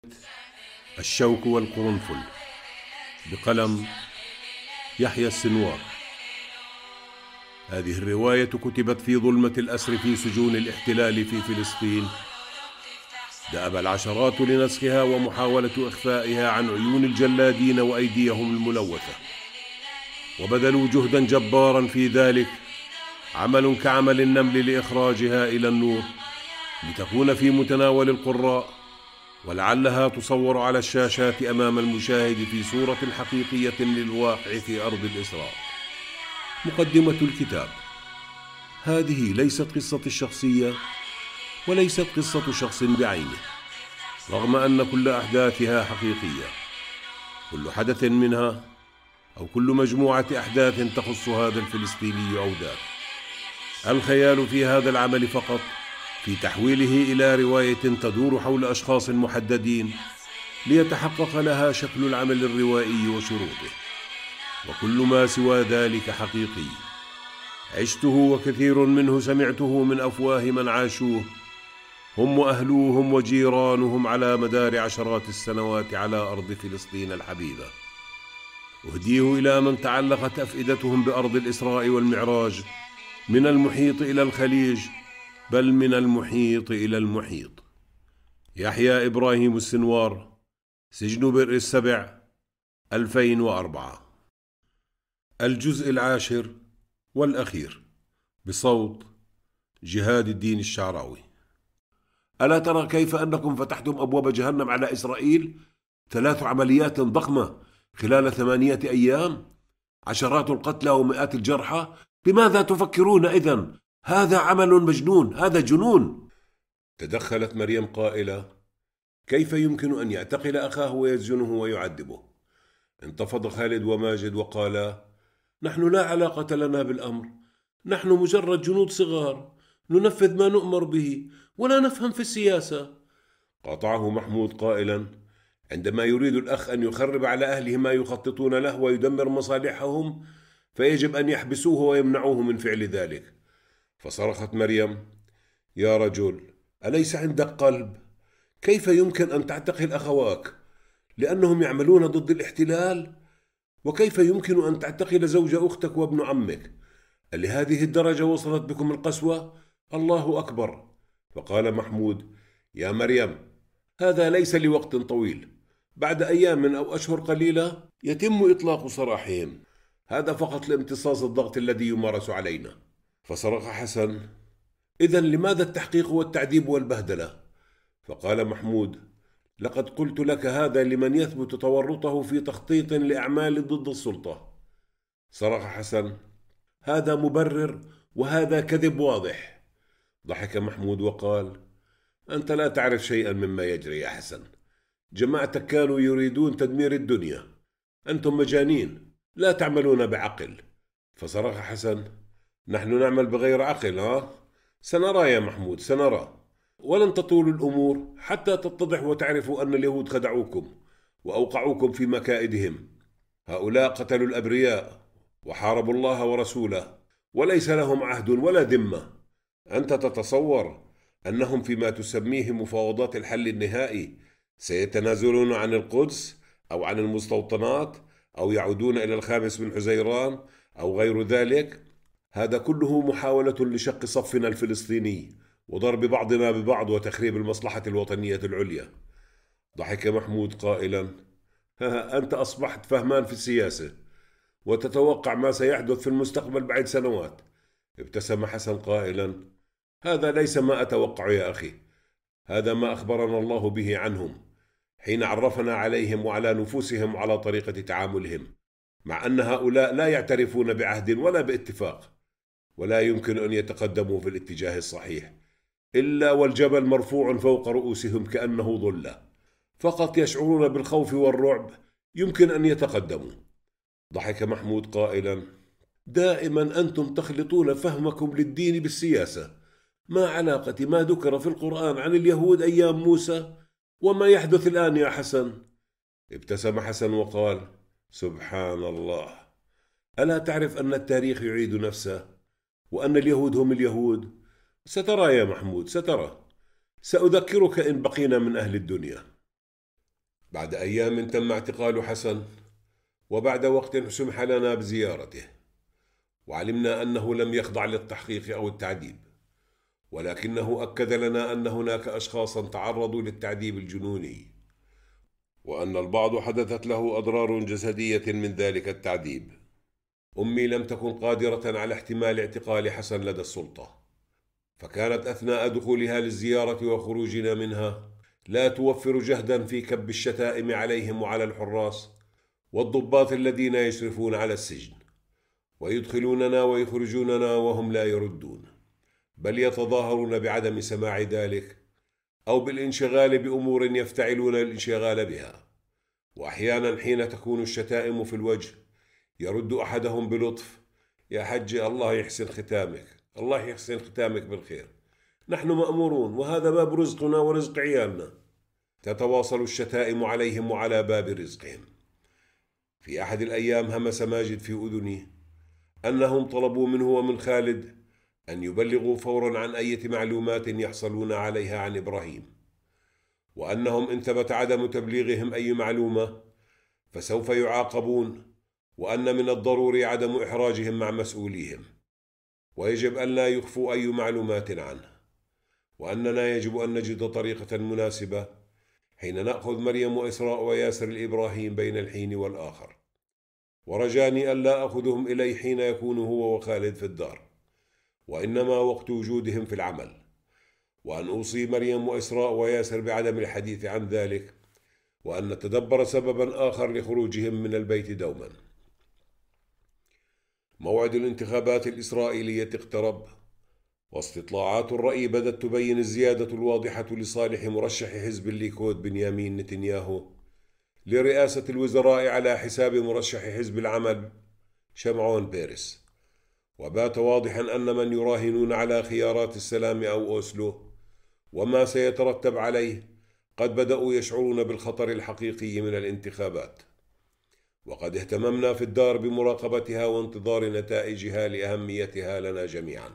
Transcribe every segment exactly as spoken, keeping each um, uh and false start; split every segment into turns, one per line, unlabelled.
الشوك والقرنفل بقلم يحيى السنوار. هذه الرواية كتبت في ظلمة الأسر في سجون الاحتلال في فلسطين. دأب العشرات لنسخها ومحاولة إخفائها عن عيون الجلادين وأيديهم الملوثة، وبذلوا جهدا جبارا في ذلك، عمل كعمل النمل لإخراجها إلى النور لتكون في متناول القراء، ولعلها تصور على الشاشات أمام المشاهد في صورة حقيقية للواقع في أرض الإسراء. مقدمة الكتاب: هذه ليست قصة الشخصية وليست قصة شخص بعينه، رغم أن كل أحداثها حقيقية. كل حدث منها أو كل مجموعة أحداث تخص هذا الفلسطيني أو ذاك. الخيال في هذا العمل فقط في تحويله إلى رواية تدور حول أشخاص محددين ليتحقق لها شكل العمل الروائي وشروطه، وكل ما سوى ذلك حقيقي. عشته وكثير منه سمعته من أفواه من عاشوه، هم وأهلوهم وجيرانهم على مدار عشرات السنوات على أرض فلسطين الحبيبة. أهديه إلى من تعلقت أفئدتهم بأرض الإسراء والمعراج، من المحيط إلى الخليج، بل من المحيط إلى المحيط. يحيى إبراهيم السنوار، سجن بئر السبع، ألفين وأربعة. الجزء العاشر والأخير، بصوت جهاد الدين الشعراوي. ألا ترى كيف أنكم فتحتم أبواب جهنم على إسرائيل؟ ثلاث عمليات ضخمة خلال ثمانية أيام، عشرات القتلى ومئات الجرحى. بماذا تفكرون إذن؟ هذا عمل مجنون، هذا جنون. تدخلت مريم قائلة: كيف يمكن أن يعتقل أخاه ويسجنه ويعذبه؟ انتفض خالد وماجد وقالا: نحن لا علاقة لنا بالأمر، نحن مجرد جنود صغار ننفذ ما نؤمر به ولا نفهم في السياسة. قاطعه محمود قائلا: عندما يريد الأخ أن يخرب على أهله ما يخططون له ويدمر مصالحهم، فيجب أن يحبسوه ويمنعوه من فعل ذلك. فصرخت مريم: يا رجل، أليس عندك قلب؟ كيف يمكن أن تعتقل أخواك لأنهم يعملون ضد الاحتلال؟ وكيف يمكن أن تعتقل زوج أختك وابن عمك؟ لهذه الدرجة وصلت بكم القسوة؟ الله أكبر. فقال محمود: يا مريم، هذا ليس لوقت طويل، بعد أيام أو أشهر قليلة يتم إطلاق سراحهم، هذا فقط لامتصاص الضغط الذي يمارس علينا. فصرخ حسن: إذن لماذا التحقيق والتعذيب والبهدلة؟ فقال محمود: لقد قلت لك هذا لمن يثبت تورطه في تخطيط لأعمال ضد السلطة. صرخ حسن: هذا مبرر وهذا كذب واضح. ضحك محمود وقال: أنت لا تعرف شيئا مما يجري يا حسن، جماعتك كانوا يريدون تدمير الدنيا، أنتم مجانين لا تعملون بعقل. فصرخ حسن: نحن نعمل بغير عقل، ها؟ سنرى يا محمود، سنرى، ولن تطول الأمور حتى تتضح وتعرفوا أن اليهود خدعوكم وأوقعوكم في مكائدهم. هؤلاء قتلوا الأبرياء وحاربوا الله ورسوله وليس لهم عهد ولا ذمة. أنت تتصور أنهم فيما تسميه مفاوضات الحل النهائي سيتنازلون عن القدس أو عن المستوطنات أو يعودون إلى الخامس من حزيران أو غير ذلك؟ هذا كله محاولة لشق صفنا الفلسطيني وضرب بعضنا ببعض وتخريب المصلحة الوطنية العليا. ضحك محمود قائلا: ها أنت أصبحت فهمان في السياسة وتتوقع ما سيحدث في المستقبل بعد سنوات. ابتسم حسن قائلا: هذا ليس ما أتوقع يا أخي، هذا ما أخبرنا الله به عنهم حين عرفنا عليهم وعلى نفوسهم وعلى طريقة تعاملهم، مع أن هؤلاء لا يعترفون بعهد ولا باتفاق، ولا يمكن أن يتقدموا في الاتجاه الصحيح إلا والجبل مرفوع فوق رؤوسهم كأنه ظلة، فقط يشعرون بالخوف والرعب يمكن أن يتقدموا. ضحك محمود قائلا: دائما أنتم تخلطون فهمكم للدين بالسياسة. ما علاقة ما ذكر في القرآن عن اليهود أيام موسى وما يحدث الآن يا حسن؟ ابتسم حسن وقال: سبحان الله، ألا تعرف أن التاريخ يعيد نفسه وأن اليهود هم اليهود؟ سترى يا محمود، سترى، سأذكرك إن بقينا من أهل الدنيا. بعد أيام تم اعتقال حسن، وبعد وقت سمح لنا بزيارته، وعلمنا أنه لم يخضع للتحقيق أو التعذيب، ولكنه أكد لنا أن هناك أشخاصا تعرضوا للتعذيب الجنوني، وأن البعض حدثت له أضرار جسدية من ذلك التعذيب. أمي لم تكن قادرة على احتمال اعتقال حسن لدى السلطة، فكانت أثناء دخولها للزيارة وخروجنا منها لا توفر جهدا في كب الشتائم عليهم وعلى الحراس والضباط الذين يشرفون على السجن، ويدخلوننا ويخرجوننا وهم لا يردون، بل يتظاهرون بعدم سماع ذلك أو بالانشغال بأمور يفتعلون الانشغال بها. وأحيانا حين تكون الشتائم في الوجه يرد أحدهم بلطف: يا حجي الله يحسن ختامك، الله يحسن ختامك بالخير، نحن مأمورون وهذا باب رزقنا ورزق عيالنا. تتواصل الشتائم عليهم وعلى باب رزقهم. في أحد الأيام همس ماجد في أذني أنهم طلبوا منه ومن خالد أن يبلغوا فورا عن أي معلومات يحصلون عليها عن إبراهيم، وأنهم إن ثبت عدم تبليغهم أي معلومة فسوف يعاقبون، وأن من الضروري عدم إحراجهم مع مسؤوليهم، ويجب أن لا يخفوا أي معلومات عنه، وأننا يجب أن نجد طريقة مناسبة حين نأخذ مريم وإسراء وياسر الإبراهيم بين الحين والآخر، ورجاني أن لا أخذهم إلي حين يكون هو وخالد في الدار، وإنما وقت وجودهم في العمل، وأن أوصي مريم وإسراء وياسر بعدم الحديث عن ذلك، وأن نتدبر سببا آخر لخروجهم من البيت دوما. موعد الانتخابات الإسرائيلية اقترب، واستطلاعات الرأي بدأت تبين الزيادة الواضحة لصالح مرشح حزب الليكود بنيامين نتنياهو لرئاسة الوزراء على حساب مرشح حزب العمل شمعون بيرس. وبات واضحا أن من يراهنون على خيارات السلام أو أوسلو وما سيترتب عليه قد بدأوا يشعرون بالخطر الحقيقي من الانتخابات، وقد اهتممنا في الدار بمراقبتها وانتظار نتائجها لأهميتها لنا جميعا.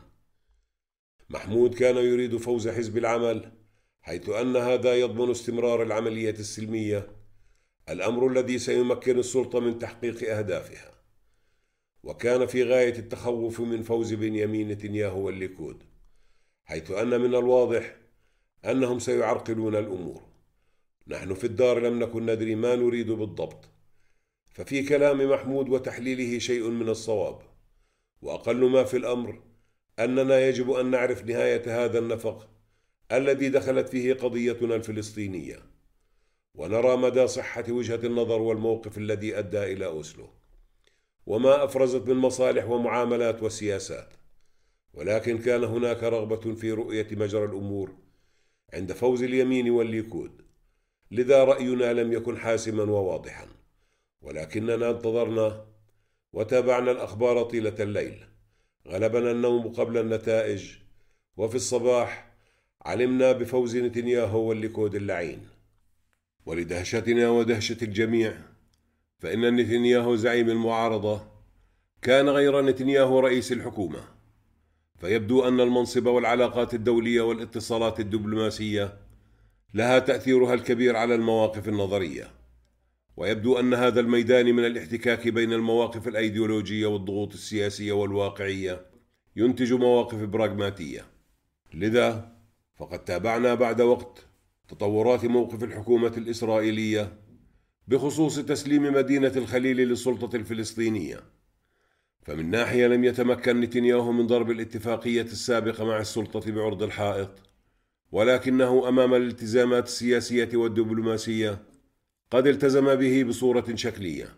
محمود كان يريد فوز حزب العمل، حيث أن هذا يضمن استمرار العملية السلمية، الأمر الذي سيمكن السلطة من تحقيق أهدافها. وكان في غاية التخوف من فوز بنيامين نتنياهو والليكود، حيث أن من الواضح أنهم سيعرقلون الأمور. نحن في الدار لم نكن ندري ما نريد بالضبط، ففي كلام محمود وتحليله شيء من الصواب، وأقل ما في الأمر أننا يجب أن نعرف نهاية هذا النفق الذي دخلت فيه قضيتنا الفلسطينية، ونرى مدى صحة وجهة النظر والموقف الذي أدى إلى أوسلو، وما أفرزت من مصالح ومعاملات وسياسات. ولكن كان هناك رغبة في رؤية مجرى الأمور عند فوز اليمين والليكود، لذا رأينا لم يكن حاسما وواضحا، ولكننا انتظرنا وتابعنا الأخبار طيلة الليل. غلبنا النوم قبل النتائج، وفي الصباح علمنا بفوز نتنياهو والليكود اللعين. ولدهشتنا ودهشة الجميع فإن نتنياهو زعيم المعارضة كان غير نتنياهو رئيس الحكومة، فيبدو أن المنصب والعلاقات الدولية والاتصالات الدبلوماسية لها تأثيرها الكبير على المواقف النظرية، ويبدو أن هذا الميدان من الاحتكاك بين المواقف الأيديولوجية والضغوط السياسية والواقعية ينتج مواقف براغماتية. لذا فقد تابعنا بعد وقت تطورات موقف الحكومة الإسرائيلية بخصوص تسليم مدينة الخليل للسلطة الفلسطينية. فمن ناحية لم يتمكن نتنياهو من ضرب الاتفاقية السابقة مع السلطة بعرض الحائط، ولكنه أمام الالتزامات السياسية والدبلوماسية قد التزم به بصورة شكلية،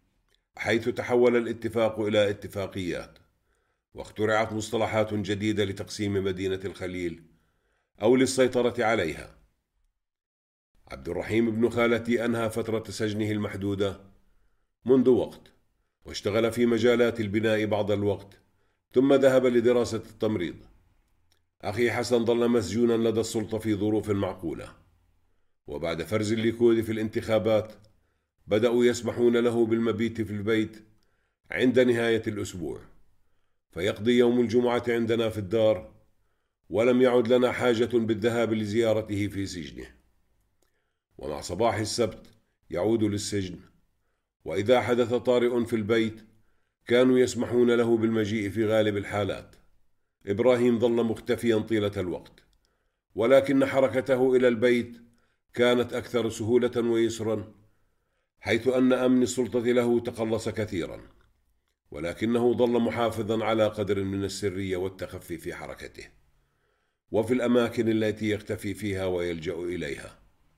حيث تحول الاتفاق إلى اتفاقيات، واخترعت مصطلحات جديدة لتقسيم مدينة الخليل أو للسيطرة عليها. عبد الرحيم بن خالتي أنهى فترة سجنه المحدودة منذ وقت، واشتغل في مجالات البناء بعض الوقت، ثم ذهب لدراسة التمريض. أخي حسن ظل مسجونا لدى السلطة في ظروف معقولة، وبعد فرز الليكود في الانتخابات بدأوا يسمحون له بالمبيت في البيت عند نهاية الأسبوع، فيقضي يوم الجمعة عندنا في الدار، ولم يعد لنا حاجة بالذهاب لزيارته في سجنه. ومع صباح السبت يعود للسجن، وإذا حدث طارئ في البيت كانوا يسمحون له بالمجيء في غالب الحالات. إبراهيم ظل مختفيا طيلة الوقت، ولكن حركته إلى البيت كانت أكثر سهولة ويسرا، حيث أن أمن السلطة له تقلص كثيرا، ولكنه ظل محافظا على قدر من السرية والتخفي في حركته وفي الأماكن التي يختفي فيها ويلجأ إليها.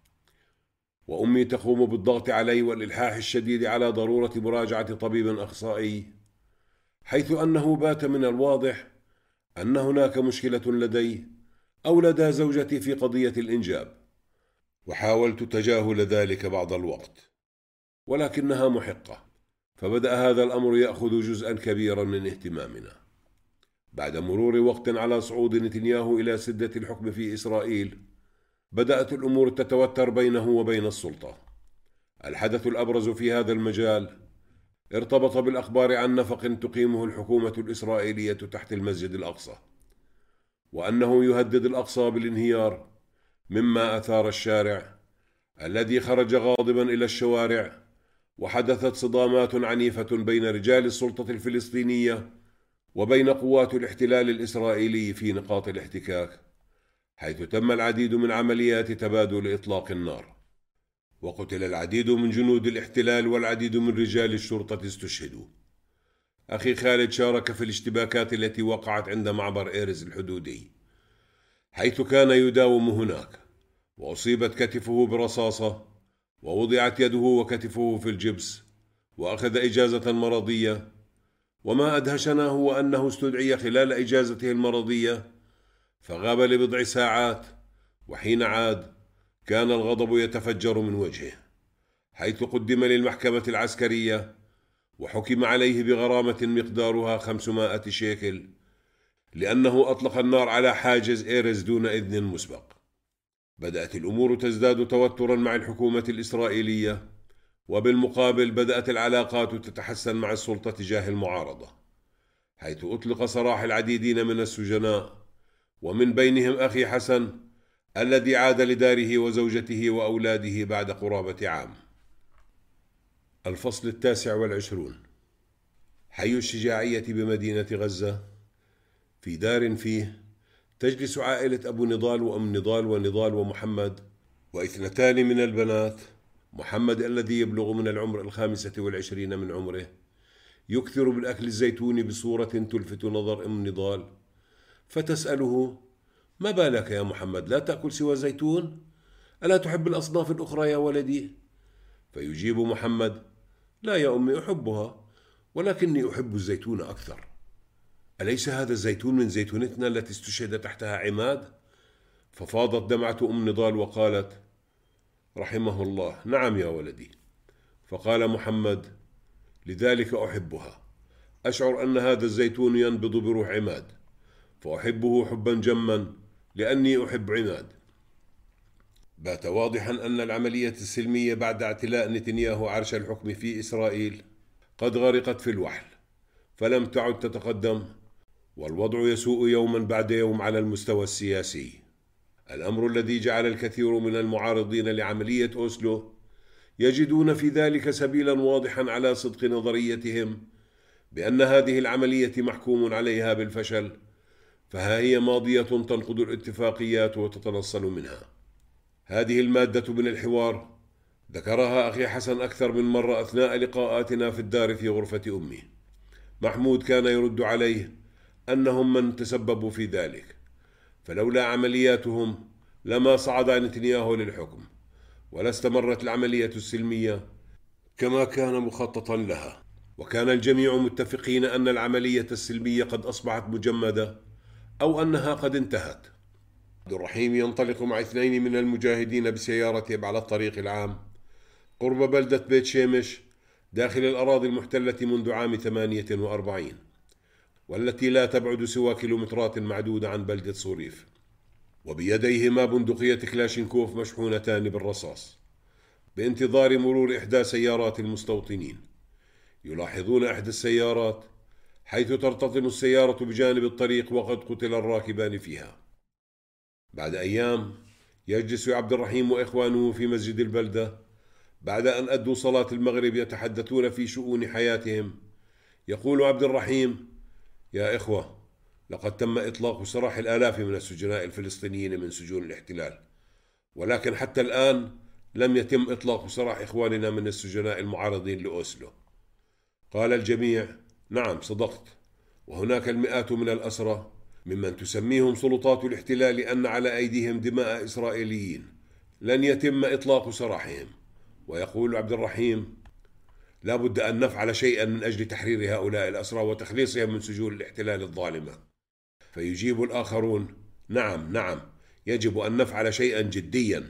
وأمي تقوم بالضغط عليه والإلحاح الشديد على ضرورة مراجعة طبيب أخصائي، حيث أنه بات من الواضح أن هناك مشكلة لديه أو لدى زوجتي في قضية الإنجاب، وحاولت تجاهل ذلك بعض الوقت، ولكنها محقة، فبدأ هذا الأمر يأخذ جزءا كبيرا من اهتمامنا. بعد مرور وقت على صعود نتنياهو إلى سدة الحكم في إسرائيل، بدأت الأمور تتوتر بينه وبين السلطة. الحدث الأبرز في هذا المجال ارتبط بالأخبار عن نفق تقيمه الحكومة الإسرائيلية تحت المسجد الأقصى، وأنه يهدد الأقصى بالانهيار، مما أثار الشارع الذي خرج غاضبا إلى الشوارع، وحدثت صدامات عنيفة بين رجال السلطة الفلسطينية وبين قوات الاحتلال الإسرائيلي في نقاط الاحتكاك، حيث تم العديد من عمليات تبادل إطلاق النار، وقتل العديد من جنود الاحتلال والعديد من رجال الشرطة استشهدوا. أخي خالد شارك في الاشتباكات التي وقعت عند معبر إيرز الحدودي، حيث كان يداوم هناك، وأصيبت كتفه برصاصة، ووضعت يده وكتفه في الجبس، وأخذ إجازة مرضية. وما أدهشنا هو أنه استدعي خلال إجازته المرضية فغاب لبضع ساعات، وحين عاد كان الغضب يتفجر من وجهه، حيث قدم للمحكمة العسكرية وحكم عليه بغرامة مقدارها خمسمائة شيكل، لأنه أطلق النار على حاجز إيرز دون إذن مسبق. بدأت الأمور تزداد توترا مع الحكومة الإسرائيلية، وبالمقابل بدأت العلاقات تتحسن مع السلطة تجاه المعارضة، حيث أطلق سراح العديدين من السجناء، ومن بينهم أخي حسن الذي عاد لداره وزوجته وأولاده بعد قرابة عام. الفصل التاسع والعشرون. حي الشجاعية بمدينة غزة. في دار فيه تجلس عائلة أبو نضال وأم نضال ونضال ومحمد واثنتان من البنات. محمد الذي يبلغ من العمر الخامسة والعشرين من عمره يكثر بالأكل الزيتوني بصورة تلفت نظر أم نضال، فتسأله: ما بالك يا محمد، لا تأكل سوى زيتون؟ ألا تحب الأصناف الأخرى يا ولدي؟ فيجيب محمد: لا يا أمي، أحبها، ولكني أحب الزيتون أكثر. أليس هذا الزيتون من زيتونتنا التي استشهد تحتها عماد؟ ففاضت دمعة أم نضال وقالت: رحمه الله، نعم يا ولدي. فقال محمد: لذلك أحبها، أشعر أن هذا الزيتون ينبض بروح عماد، فأحبه حبا جما لأني أحب عماد. بات واضحا أن العملية السلمية بعد اعتلاء نتنياهو عرش الحكم في إسرائيل قد غرقت في الوحل، فلم تعد تتقدم، والوضع يسوء يوما بعد يوم على المستوى السياسي، الأمر الذي جعل الكثير من المعارضين لعملية أوسلو يجدون في ذلك سبيلا واضحا على صدق نظريتهم بأن هذه العملية محكوم عليها بالفشل، فها هي ماضية تنقض الاتفاقيات وتتنصل منها. هذه المادة من الحوار ذكرها أخي حسن أكثر من مرة أثناء لقاءاتنا في الدار في غرفة أمي. محمود كان يرد عليه أنهم من تسببوا في ذلك، فلولا عملياتهم لما صعد نتنياهو للحكم، ولا استمرت العملية السلمية كما كان مخططا لها، وكان الجميع متفقين أن العملية السلمية قد أصبحت مجمدة أو أنها قد انتهت. عبد الرحيم ينطلق مع اثنين من المجاهدين بسيارتهم على الطريق العام قرب بلدة بيت شيمش داخل الأراضي المحتلة منذ عام ثمانية وأربعين، والتي لا تبعد سوى كيلومترات معدودة عن بلدة صوريف، وبيديهما بندقية كلاشينكوف مشحونتان بالرصاص، بانتظار مرور إحدى سيارات المستوطنين. يلاحظون إحدى السيارات حيث ترتطم السيارة بجانب الطريق وقد قتل الراكبان فيها. بعد أيام يجلس عبد الرحيم وإخوانه في مسجد البلدة بعد أن أدوا صلاة المغرب يتحدثون في شؤون حياتهم. يقول عبد الرحيم: يا إخوة، لقد تم إطلاق سراح الآلاف من السجناء الفلسطينيين من سجون الاحتلال، ولكن حتى الآن لم يتم إطلاق سراح إخواننا من السجناء المعارضين لأوسلو. قال الجميع: نعم صدقت، وهناك المئات من الأسرى ممن تسميهم سلطات الاحتلال أن على أيديهم دماء إسرائيليين لن يتم إطلاق سراحهم. ويقول عبد الرحيم: لا بد أن نفعل شيئا من أجل تحرير هؤلاء الأسرى وتخليصهم من سجون الاحتلال الظالمة. فيجيب الآخرون: نعم نعم، يجب أن نفعل شيئا جديا.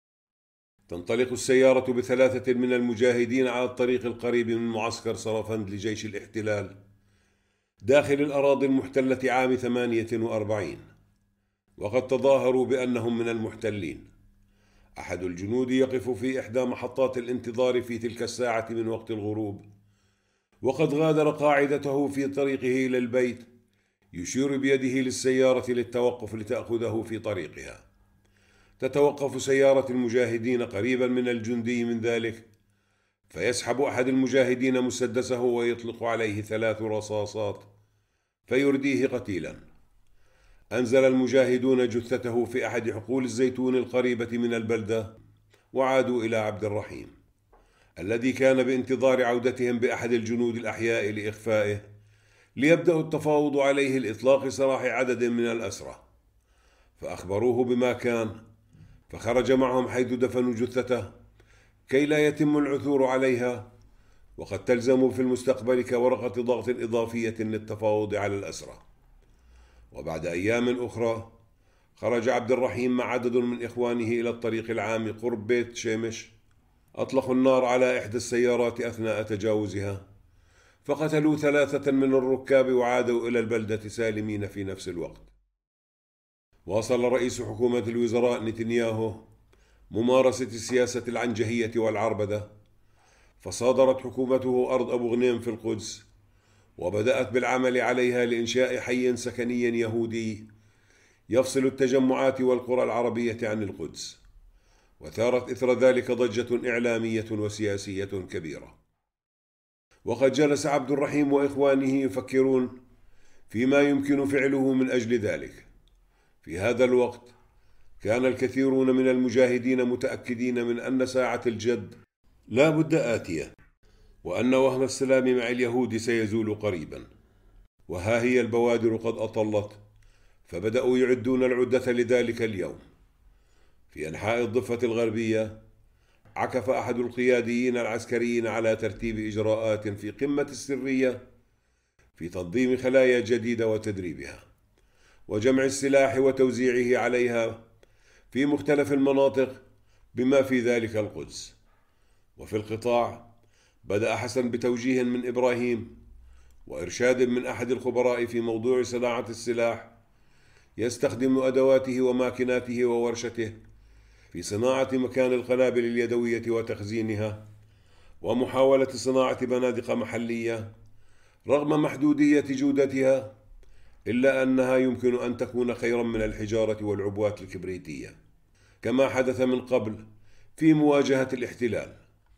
تنطلق السيارة بثلاثة من المجاهدين على الطريق القريب من معسكر صرفند لجيش الاحتلال داخل الأراضي المحتلة عام ثمانية وأربعين، وقد تظاهروا بأنهم من المحتلين. أحد الجنود يقف في إحدى محطات الانتظار في تلك الساعة من وقت الغروب، وقد غادر قاعدته في طريقه إلى البيت، يشير بيده للسيارة للتوقف لتأخذه في طريقها. تتوقف سيارة المجاهدين قريبا من الجندي من ذلك، فيسحب أحد المجاهدين مسدسه ويطلق عليه ثلاث رصاصات فيرديه قتيلا. أنزل المجاهدون جثته في أحد حقول الزيتون القريبة من البلدة، وعادوا إلى عبد الرحيم الذي كان بانتظار عودتهم بأحد الجنود الأحياء لإخفائه، ليبدأوا التفاوض عليه لإطلاق سراح عدد من الأسرى. فأخبروه بما كان، فخرج معهم حيث دفنوا جثته كي لا يتم العثور عليها، وقد تلزم في المستقبل كورقة ضغط إضافية للتفاوض على الأسرى. وبعد أيام أخرى خرج عبد الرحيم مع عدد من إخوانه إلى الطريق العام قرب بيت شيمش. أطلقوا النار على إحدى السيارات أثناء تجاوزها، فقتلوا ثلاثة من الركاب وعادوا إلى البلدة سالمين في نفس الوقت. واصل رئيس حكومة الوزراء نتنياهو ممارسة السياسة العنجهية والعربدة، فصادرت حكومته أرض أبو غنيم في القدس، وبدأت بالعمل عليها لإنشاء حي سكني يهودي يفصل التجمعات والقرى العربية عن القدس. وثارت إثر ذلك ضجة إعلامية وسياسية كبيرة. وقد جلس عبد الرحيم وإخوانه يفكرون فيما يمكن فعله من أجل ذلك. في هذا الوقت كان الكثيرون من المجاهدين متأكدين من أن ساعة الجد لا بد آتية، وأن وهم السلام مع اليهود سيزول قريبا. وها هي البوادر قد أطلت، فبدأوا يعدون العدة لذلك اليوم. في أنحاء الضفة الغربية عكف أحد القياديين العسكريين على ترتيب إجراءات في قمة السرية في تنظيم خلايا جديدة وتدريبها، وجمع السلاح وتوزيعه عليها في مختلف المناطق بما في ذلك القدس. وفي القطاع بدأ حسن بتوجيه من إبراهيم وإرشاد من أحد الخبراء في موضوع صناعة السلاح، يستخدم أدواته وماكيناته وورشته في صناعة مكان القنابل اليدوية وتخزينها، ومحاولة صناعة بنادق محلية رغم محدودية جودتها، إلا أنها يمكن أن تكون خيرا من الحجارة والعبوات الكبريتية، كما حدث من قبل في مواجهة الاحتلال.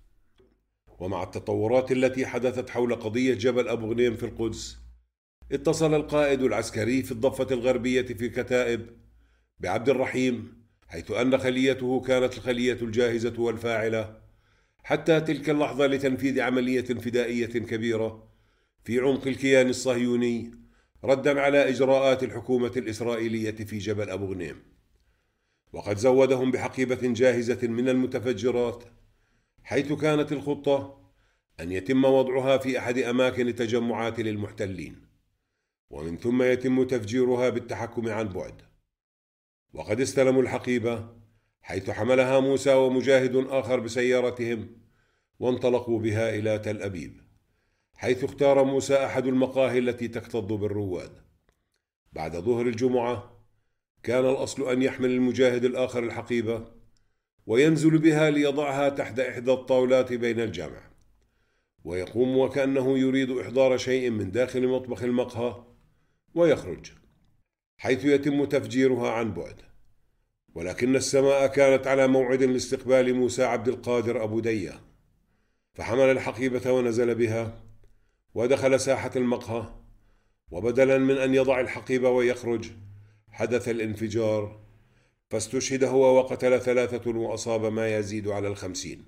ومع التطورات التي حدثت حول قضية جبل أبو غنيم في القدس، اتصل القائد العسكري في الضفة الغربية في كتائب بعبد الرحيم، حيث أن خليته كانت الخلية الجاهزة والفاعلة حتى تلك اللحظة لتنفيذ عملية فدائية كبيرة في عمق الكيان الصهيوني، ردا على إجراءات الحكومة الإسرائيلية في جبل أبو غنيم. وقد زودهم بحقيبة جاهزة من المتفجرات، حيث كانت الخطة أن يتم وضعها في أحد أماكن تجمعات للمحتلين، ومن ثم يتم تفجيرها بالتحكم عن بعد. وقد استلموا الحقيبة، حيث حملها موسى ومجاهد آخر بسيارتهم وانطلقوا بها إلى تل أبيب، حيث اختار موسى أحد المقاهي التي تكتظ بالرواد. بعد ظهر الجمعة كان الأصل أن يحمل المجاهد الآخر الحقيبة وينزل بها ليضعها تحت إحدى الطاولات بين الجمع، ويقوم وكأنه يريد إحضار شيء من داخل مطبخ المقهى ويخرج، حيث يتم تفجيرها عن بعد. ولكن السماء كانت على موعد لاستقبال موسى عبد القادر أبو دية، فحمل الحقيبة ونزل بها ودخل ساحة المقهى، وبدلا من أن يضع الحقيبة ويخرج حدث الانفجار، فاستشهد هو وقتل ثلاثة وأصاب ما يزيد على الخمسين.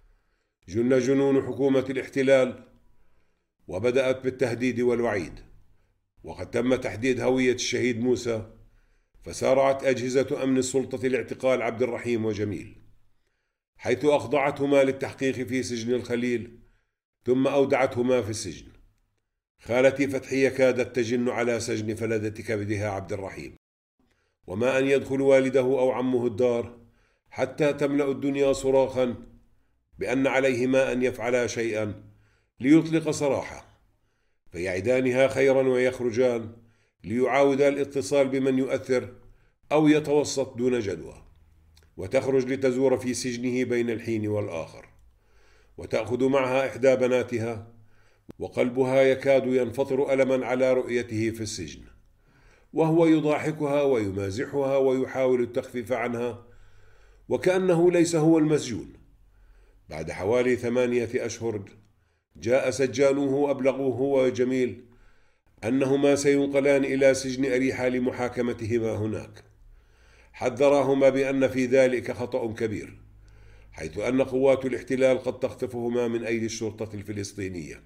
جن جنون حكومة الاحتلال وبدأت بالتهديد والوعيد، وقد تم تحديد هوية الشهيد موسى، فسارعت أجهزة أمن السلطة لاعتقال عبد الرحيم وجميل، حيث أخضعتهما للتحقيق في سجن الخليل ثم أودعتهما في السجن. خالتي فتحية كادت تجن على سجن فلذة كبدها عبد الرحيم، وما أن يدخل والده أو عمه الدار حتى تملأ الدنيا صراخا بأن عليهما أن يفعلا شيئا ليطلق سراحه، فيعدانها خيرا ويخرجان ليعاودا الاتصال بمن يؤثر أو يتوسط دون جدوى، وتخرج لتزور في سجنه بين الحين والآخر، وتأخذ معها إحدى بناتها، وقلبها يكاد ينفطر ألما على رؤيته في السجن، وهو يضاحكها ويمازحها ويحاول التخفيف عنها وكأنه ليس هو المسجون. بعد حوالي ثمانية أشهر جاء سجانوه وأبلغوه هو وجميل أنهما سينقلان إلى سجن أريحة لمحاكمتهما هناك. حذراهما بأن في ذلك خطأ كبير، حيث أن قوات الاحتلال قد تخطفهما من أيدي الشرطة الفلسطينية،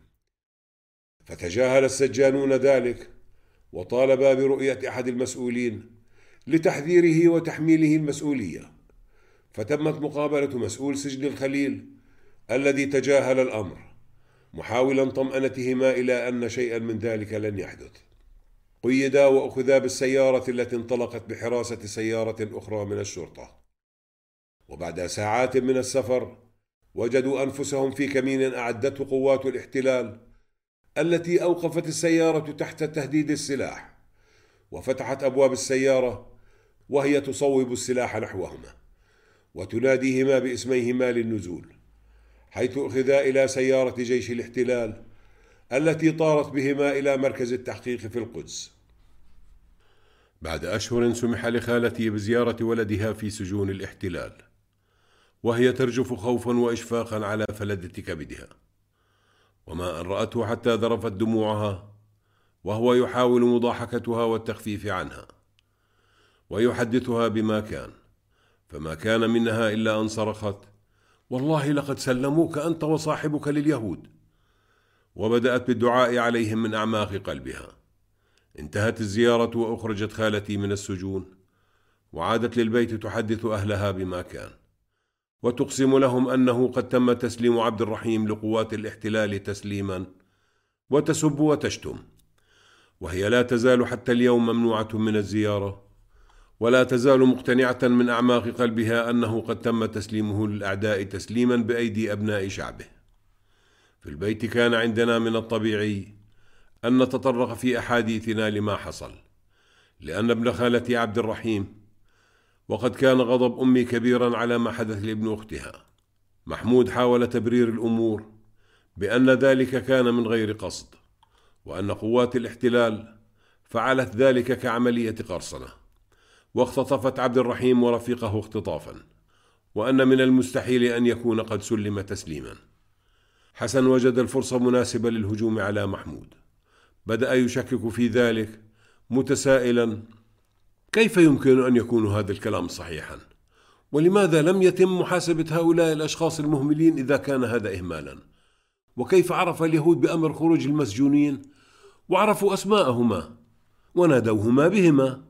فتجاهل السجانون ذلك وطالبا برؤية أحد المسؤولين لتحذيره وتحميله المسؤولية، فتمت مقابلة مسؤول سجن الخليل الذي تجاهل الأمر، محاولا طمأنتهما إلى أن شيئا من ذلك لن يحدث. قيدا وأخذا بالسيارة التي انطلقت بحراسة سيارة أخرى من الشرطة، وبعد ساعات من السفر وجدوا أنفسهم في كمين أعدته قوات الاحتلال التي أوقفت السيارة تحت تهديد السلاح، وفتحت أبواب السيارة وهي تصوب السلاح نحوهما وتناديهما باسميهما للنزول، حيث أخذا إلى سيارة جيش الاحتلال التي طارت بهما إلى مركز التحقيق في القدس. بعد أشهر سمح لخالتي بزيارة ولدها في سجون الاحتلال، وهي ترجف خوفا وإشفاقا على فلذة كبدها، وما أن رأته حتى ذرفت دموعها، وهو يحاول مضاحكتها والتخفيف عنها ويحدثها بما كان، فما كان منها إلا أن صرخت: والله لقد سلموك أنت وصاحبك لليهود، وبدأت بالدعاء عليهم من أعماق قلبها. انتهت الزيارة وأخرجت خالتي من السجون، وعادت للبيت تحدث أهلها بما كان، وتقسم لهم أنه قد تم تسليم عبد الرحيم لقوات الاحتلال تسليما، وتسب وتشتم، وهي لا تزال حتى اليوم ممنوعة من الزيارة، ولا تزال مقتنعة من أعماق قلبها أنه قد تم تسليمه للأعداء تسليما بأيدي أبناء شعبه. في البيت كان عندنا من الطبيعي أن نتطرق في أحاديثنا لما حصل، لأن ابن خالتي عبد الرحيم، وقد كان غضب أمي كبيرا على ما حدث لابن أختها محمود، حاول تبرير الأمور بأن ذلك كان من غير قصد، وأن قوات الاحتلال فعلت ذلك كعملية قرصنة، واختطفت عبد الرحيم ورفيقه اختطافا، وأن من المستحيل أن يكون قد سلم تسليما. حسن وجد الفرصة مناسبة للهجوم على محمود، بدأ يشكك في ذلك متسائلا: كيف يمكن أن يكون هذا الكلام صحيحا؟ ولماذا لم يتم محاسبة هؤلاء الأشخاص المهملين إذا كان هذا إهمالا؟ وكيف عرف اليهود بأمر خروج المسجونين وعرفوا أسماءهما ونادوهما بهما؟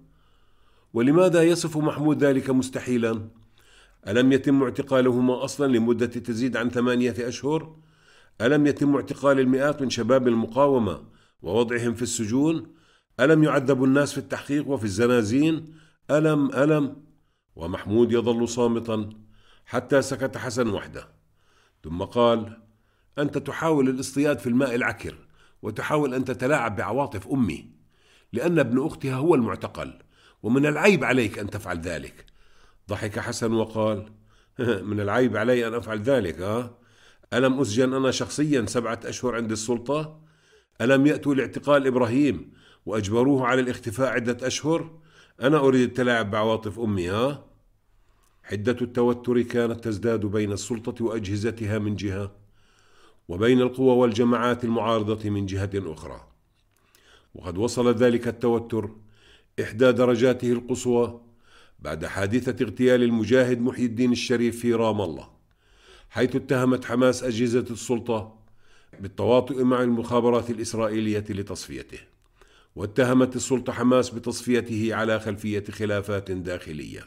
ولماذا يصف محمود ذلك مستحيلا؟ ألم يتم اعتقالهما أصلا لمدة تزيد عن ثمانية أشهر؟ ألم يتم اعتقال المئات من شباب المقاومة ووضعهم في السجون؟ ألم يعذب الناس في التحقيق وفي الزنازين؟ ألم ألم ومحمود يظل صامتا حتى سكت حسن وحده، ثم قال: أنت تحاول الاصطياد في الماء العكر، وتحاول أن تتلاعب بعواطف أمي، لأن ابن أختها هو المعتقل، ومن العيب عليك أن تفعل ذلك. ضحك حسن وقال: من العيب علي أن أفعل ذلك؟ ها؟ ألم أسجن أنا شخصيا سبعة أشهر عند السلطة؟ ألم يأتوا لاعتقال إبراهيم وأجبروه على الاختفاء عدة أشهر؟ أنا أريد التلاعب بعواطف أمي؟ ها؟ حدة التوتر كانت تزداد بين السلطة وأجهزتها من جهة، وبين القوى والجماعات المعارضة من جهة أخرى. وقد وصل ذلك التوتر إحدى درجاته القصوى بعد حادثة اغتيال المجاهد محي الدين الشريف في رام الله، حيث اتهمت حماس أجهزة السلطة بالتواطؤ مع المخابرات الإسرائيلية لتصفيته، واتهمت السلطة حماس بتصفيته على خلفية خلافات داخلية.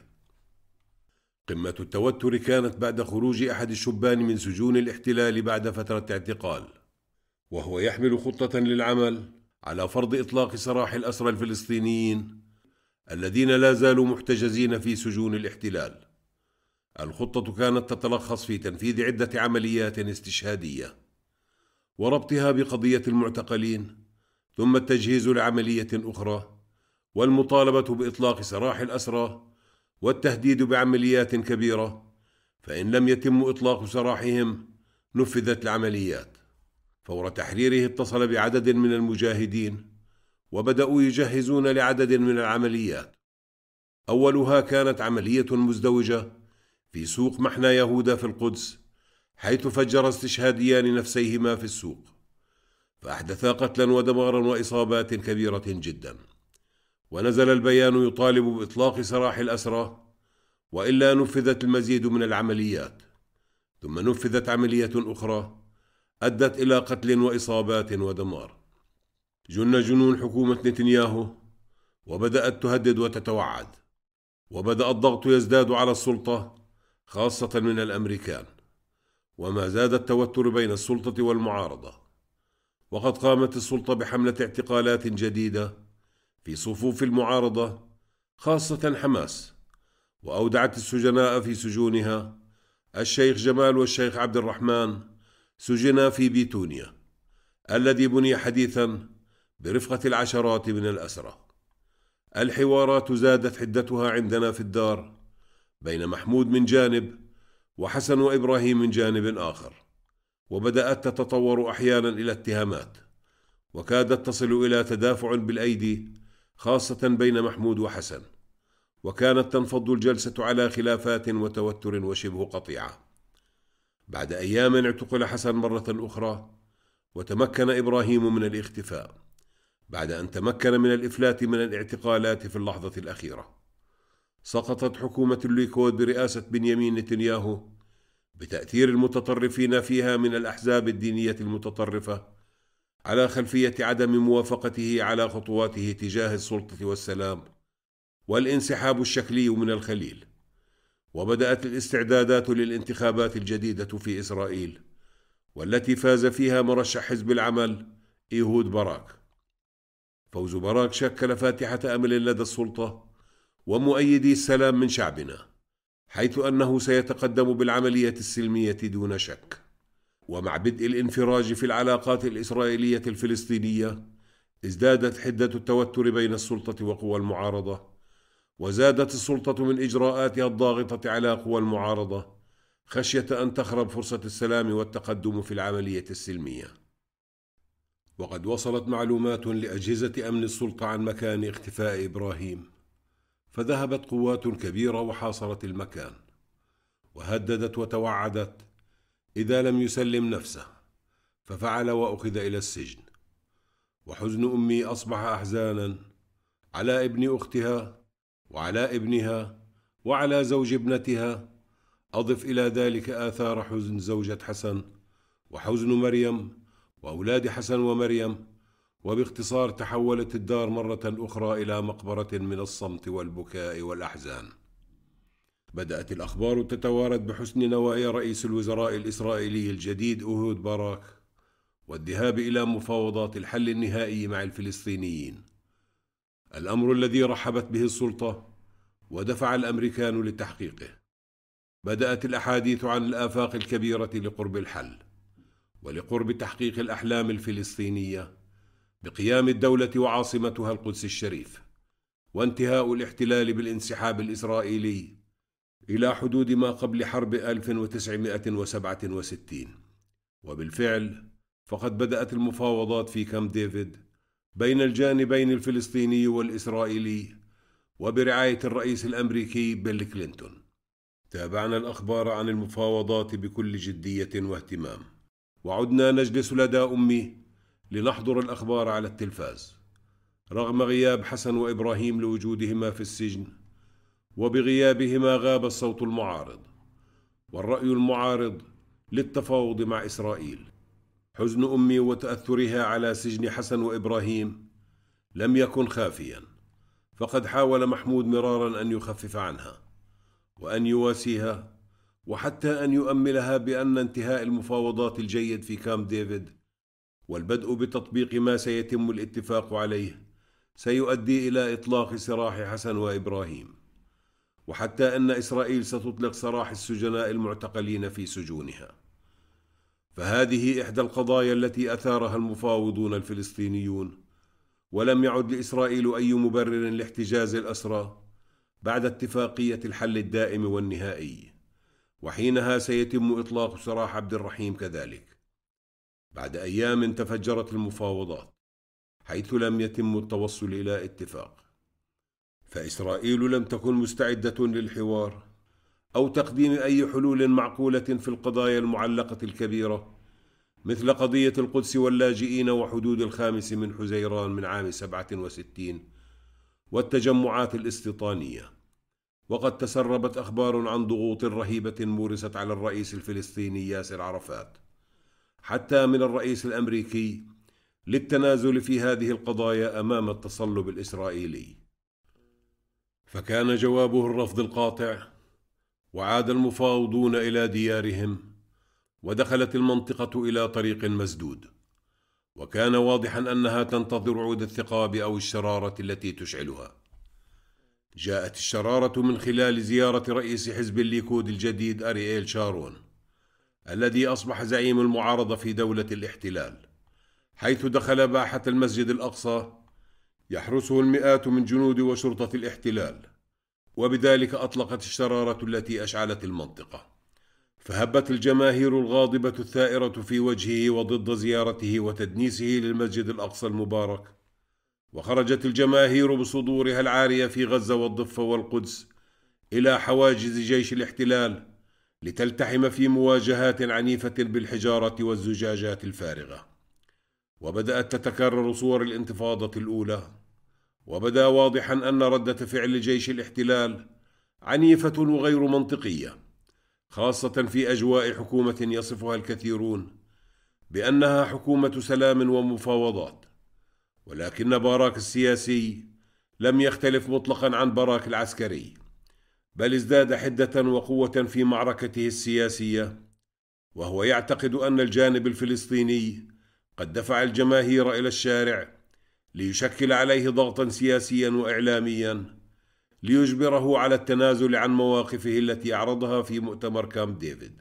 قمة التوتر كانت بعد خروج أحد الشبان من سجون الاحتلال بعد فترة اعتقال، وهو يحمل خطة للعمل على فرض إطلاق سراح الأسرى الفلسطينيين الذين لا زالوا محتجزين في سجون الاحتلال. الخطة كانت تتلخص في تنفيذ عدة عمليات استشهادية وربطها بقضية المعتقلين، ثم التجهيز لعملية أخرى والمطالبة بإطلاق سراح الأسرى والتهديد بعمليات كبيرة، فإن لم يتم إطلاق سراحهم نفذت العمليات. فور تحريره اتصل بعدد من المجاهدين وبدأوا يجهزون لعدد من العمليات. أولها كانت عملية مزدوجة في سوق محنى يهودا في القدس، حيث فجر استشهاديان نفسيهما في السوق، فأحدثا قتلا ودمارا وإصابات كبيرة جدا. ونزل البيان يطالب بإطلاق سراح الأسرى وإلا نفذت المزيد من العمليات. ثم نفذت عملية أخرى أدت إلى قتل وإصابات ودمار. جن جنون حكومة نتنياهو وبدأت تهدد وتتوعد، وبدأ الضغط يزداد على السلطة خاصة من الأمريكان، وما زاد التوتر بين السلطة والمعارضة. وقد قامت السلطة بحملة اعتقالات جديدة في صفوف المعارضة خاصة حماس، وأودعت السجناء في سجونها. الشيخ جمال والشيخ عبد الرحمن سجنا في بيتونيا الذي بني حديثا برفقة العشرات من الأسرى. الحوارات زادت حدتها عندنا في الدار بين محمود من جانب وحسن وإبراهيم من جانب آخر، وبدأت تتطور أحيانا إلى اتهامات، وكادت تصل إلى تدافع بالأيدي خاصة بين محمود وحسن، وكانت تنفض الجلسة على خلافات وتوتر وشبه قطيعة. بعد أيام اعتقل حسن مرة أخرى، وتمكن إبراهيم من الاختفاء بعد أن تمكن من الإفلات من الاعتقالات في اللحظة الأخيرة. سقطت حكومة الليكود برئاسة بنيامين نتنياهو بتأثير المتطرفين فيها من الأحزاب الدينية المتطرفة على خلفية عدم موافقته على خطواته تجاه السلطة والسلام والانسحاب الشكلي من الخليل. وبدأت الاستعدادات للانتخابات الجديدة في إسرائيل، والتي فاز فيها مرشح حزب العمل إيهود باراك. فوز باراك شكل فاتحة أمل لدى السلطة ومؤيدي السلام من شعبنا، حيث أنه سيتقدم بالعملية السلمية دون شك. ومع بدء الانفراج في العلاقات الإسرائيلية الفلسطينية ازدادت حدة التوتر بين السلطة وقوى المعارضة، وزادت السلطة من إجراءاتها الضاغطة على قوى المعارضة خشية أن تخرب فرصة السلام والتقدم في العملية السلمية. وقد وصلت معلومات لأجهزة أمن السلطة عن مكان اختفاء إبراهيم، فذهبت قوات كبيرة وحاصرت المكان، وهددت وتوعدت إذا لم يسلم نفسه، ففعل وأخذ إلى السجن. وحزن أمي أصبح أحزانا على ابن أختها وعلى ابنها وعلى زوج ابنتها. أضف إلى ذلك آثار حزن زوجة حسن وحزن مريم وأولاد حسن ومريم، وباختصار تحولت الدار مرة أخرى إلى مقبرة من الصمت والبكاء والأحزان. بدأت الأخبار تتوارد بحسن نوايا رئيس الوزراء الإسرائيلي الجديد إيهود باراك والذهاب إلى مفاوضات الحل النهائي مع الفلسطينيين، الأمر الذي رحبت به السلطة ودفع الأمريكان لتحقيقه. بدأت الأحاديث عن الآفاق الكبيرة لقرب الحل ولقرب تحقيق الأحلام الفلسطينية بقيام الدولة وعاصمتها القدس الشريف، وانتهاء الاحتلال بالانسحاب الإسرائيلي إلى حدود ما قبل حرب ألف وتسعمائة وسبعة وستين. وبالفعل فقد بدأت المفاوضات في كامب ديفيد بين الجانبين الفلسطيني والإسرائيلي وبرعاية الرئيس الأمريكي بيل كلينتون. تابعنا الأخبار عن المفاوضات بكل جدية واهتمام. وعدنا نجلس لدى أمي لنحضر الأخبار على التلفاز، رغم غياب حسن وإبراهيم لوجودهما في السجن، وبغيابهما غاب الصوت المعارض والرأي المعارض للتفاوض مع إسرائيل. حزن أمي وتأثرها على سجن حسن وإبراهيم لم يكن خافيا، فقد حاول محمود مرارا أن يخفف عنها وأن يواسيها، وحتى أن يؤملها بأن انتهاء المفاوضات الجيد في كامب ديفيد والبدء بتطبيق ما سيتم الاتفاق عليه سيؤدي إلى إطلاق سراح حسن وإبراهيم، وحتى أن إسرائيل ستطلق سراح السجناء المعتقلين في سجونها. فهذه إحدى القضايا التي أثارها المفاوضون الفلسطينيون، ولم يعد لإسرائيل أي مبرر لاحتجاز الأسرى بعد اتفاقية الحل الدائم والنهائي، وحينها سيتم إطلاق سراح عبد الرحيم كذلك. بعد أيام تفجرت المفاوضات حيث لم يتم التوصل إلى اتفاق، فإسرائيل لم تكن مستعدة للحوار أو تقديم أي حلول معقولة في القضايا المعلقة الكبيرة، مثل قضية القدس واللاجئين وحدود الخامس من حزيران من عام سبعة وستين والتجمعات الاستيطانية. وقد تسربت أخبار عن ضغوط رهيبة مورست على الرئيس الفلسطيني ياسر عرفات، حتى من الرئيس الأمريكي، للتنازل في هذه القضايا أمام التصلب الإسرائيلي. فكان جوابه الرفض القاطع، وعاد المفاوضون إلى ديارهم، ودخلت المنطقة إلى طريق مسدود، وكان واضحا أنها تنتظر عود الثقاب أو الشرارة التي تشعلها. جاءت الشرارة من خلال زيارة رئيس حزب الليكود الجديد أرييل شارون، الذي أصبح زعيم المعارضة في دولة الاحتلال، حيث دخل باحة المسجد الأقصى يحرسه المئات من جنود وشرطة الاحتلال، وبذلك أطلقت الشرارة التي أشعلت المنطقة. فهبت الجماهير الغاضبة الثائرة في وجهه وضد زيارته وتدنيسه للمسجد الأقصى المبارك، وخرجت الجماهير بصدورها العارية في غزة والضفة والقدس إلى حواجز جيش الاحتلال لتلتحم في مواجهات عنيفة بالحجارة والزجاجات الفارغة. وبدأت تتكرر صور الانتفاضة الأولى، وبدا واضحا أن ردة فعل جيش الاحتلال عنيفة وغير منطقية، خاصة في أجواء حكومة يصفها الكثيرون بأنها حكومة سلام ومفاوضات. ولكن باراك السياسي لم يختلف مطلقا عن باراك العسكري، بل ازداد حدة وقوة في معركته السياسية، وهو يعتقد أن الجانب الفلسطيني قد دفع الجماهير إلى الشارع ليشكل عليه ضغطا سياسيا وإعلاميا ليجبره على التنازل عن مواقفه التي أعرضها في مؤتمر كامب ديفيد.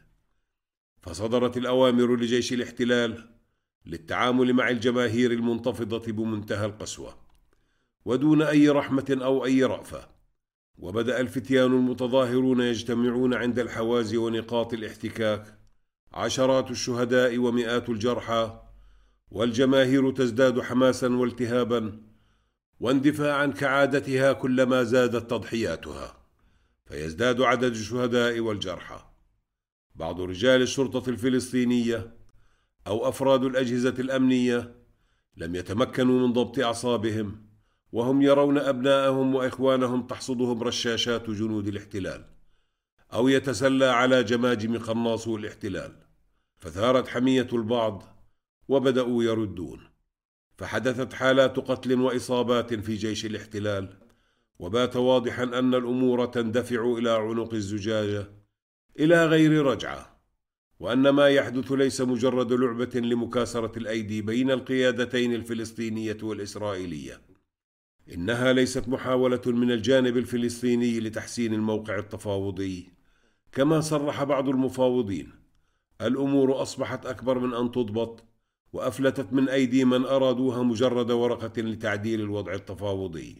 فصدرت الأوامر لجيش الاحتلال للتعامل مع الجماهير المنتفضة بمنتهى القسوة ودون أي رحمة أو أي رأفة. وبدأ الفتيان المتظاهرون يجتمعون عند الحواز ونقاط الاحتكاك، عشرات الشهداء ومئات الجرحى، والجماهير تزداد حماسا والتهابا واندفاعا كعادتها كلما زادت تضحياتها، فيزداد عدد الشهداء والجرحى. بعض رجال الشرطة الفلسطينية أو أفراد الأجهزة الأمنية لم يتمكنوا من ضبط أعصابهم، وهم يرون أبناءهم وإخوانهم تحصدهم رشاشات جنود الاحتلال أو يتسلى على جماجم قناصو الاحتلال، فثارت حمية البعض وبدأوا يردون، فحدثت حالات قتل وإصابات في جيش الاحتلال. وبات واضحا أن الأمور تندفع إلى عنق الزجاجة إلى غير رجعة، وأن ما يحدث ليس مجرد لعبة لمكاسرة الأيدي بين القيادتين الفلسطينية والإسرائيلية، إنها ليست محاولة من الجانب الفلسطيني لتحسين الموقع التفاوضي كما صرح بعض المفاوضين. الأمور أصبحت أكبر من أن تضبط، وأفلتت من أيدي من أرادوها مجرد ورقة لتعديل الوضع التفاوضي.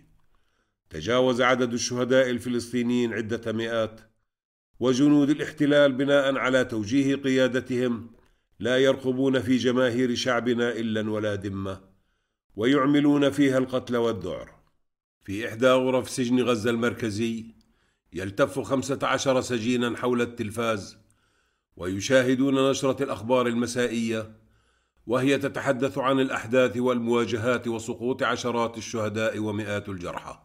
تجاوز عدد الشهداء الفلسطينيين عدة مئات، وجنود الاحتلال بناء على توجيه قيادتهم لا يرقبون في جماهير شعبنا إلا ولا ذمة، ويعملون فيها القتل والذعر. في إحدى غرف سجن غزة المركزي يلتف خمسة عشر سجينا حول التلفاز ويشاهدون نشرة الأخبار المسائية وهي تتحدث عن الأحداث والمواجهات وسقوط عشرات الشهداء ومئات الجرحى.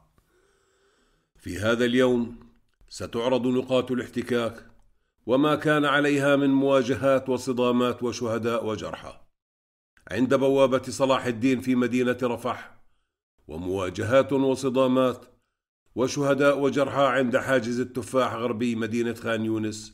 في هذا اليوم ستعرض نقاط الاحتكاك وما كان عليها من مواجهات وصدامات وشهداء وجرحى عند بوابة صلاح الدين في مدينة رفح، ومواجهات وصدامات وشهداء وجرحى عند حاجز التفاح غربي مدينة خان يونس،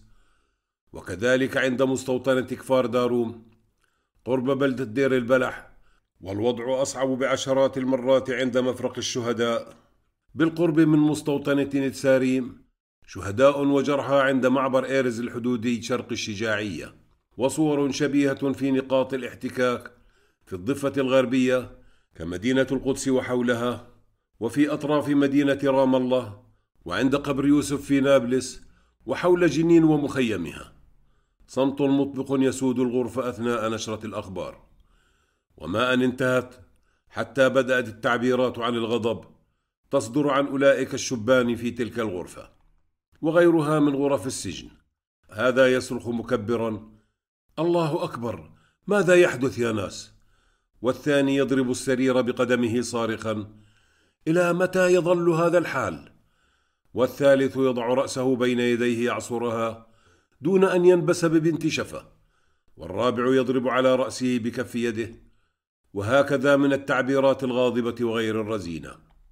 وكذلك عند مستوطنة كفار داروم قرب بلدة دير البلح. والوضع أصعب بعشرات المرات عند مفرق الشهداء بالقرب من مستوطنة نتساريم، شهداء وجرحى عند معبر إيرز الحدودي شرق الشجاعية، وصور شبيهة في نقاط الاحتكاك في الضفة الغربية كمدينة القدس وحولها، وفي أطراف مدينة رام الله، وعند قبر يوسف في نابلس، وحول جنين ومخيمها. صمت مطبق يسود الغرفة أثناء نشرة الأخبار، وما أن انتهت حتى بدأت التعبيرات عن الغضب تصدر عن أولئك الشبان في تلك الغرفة وغيرها من غرف السجن. هذا يصرخ مكبرا: الله أكبر، ماذا يحدث يا ناس؟ والثاني يضرب السرير بقدمه صارخا: إلى متى يظل هذا الحال؟ والثالث يضع رأسه بين يديه يعصرها دون أن ينبس ببنت شفة، والرابع يضرب على رأسه بكف يده، وهكذا من التعبيرات الغاضبة وغير الرزينة.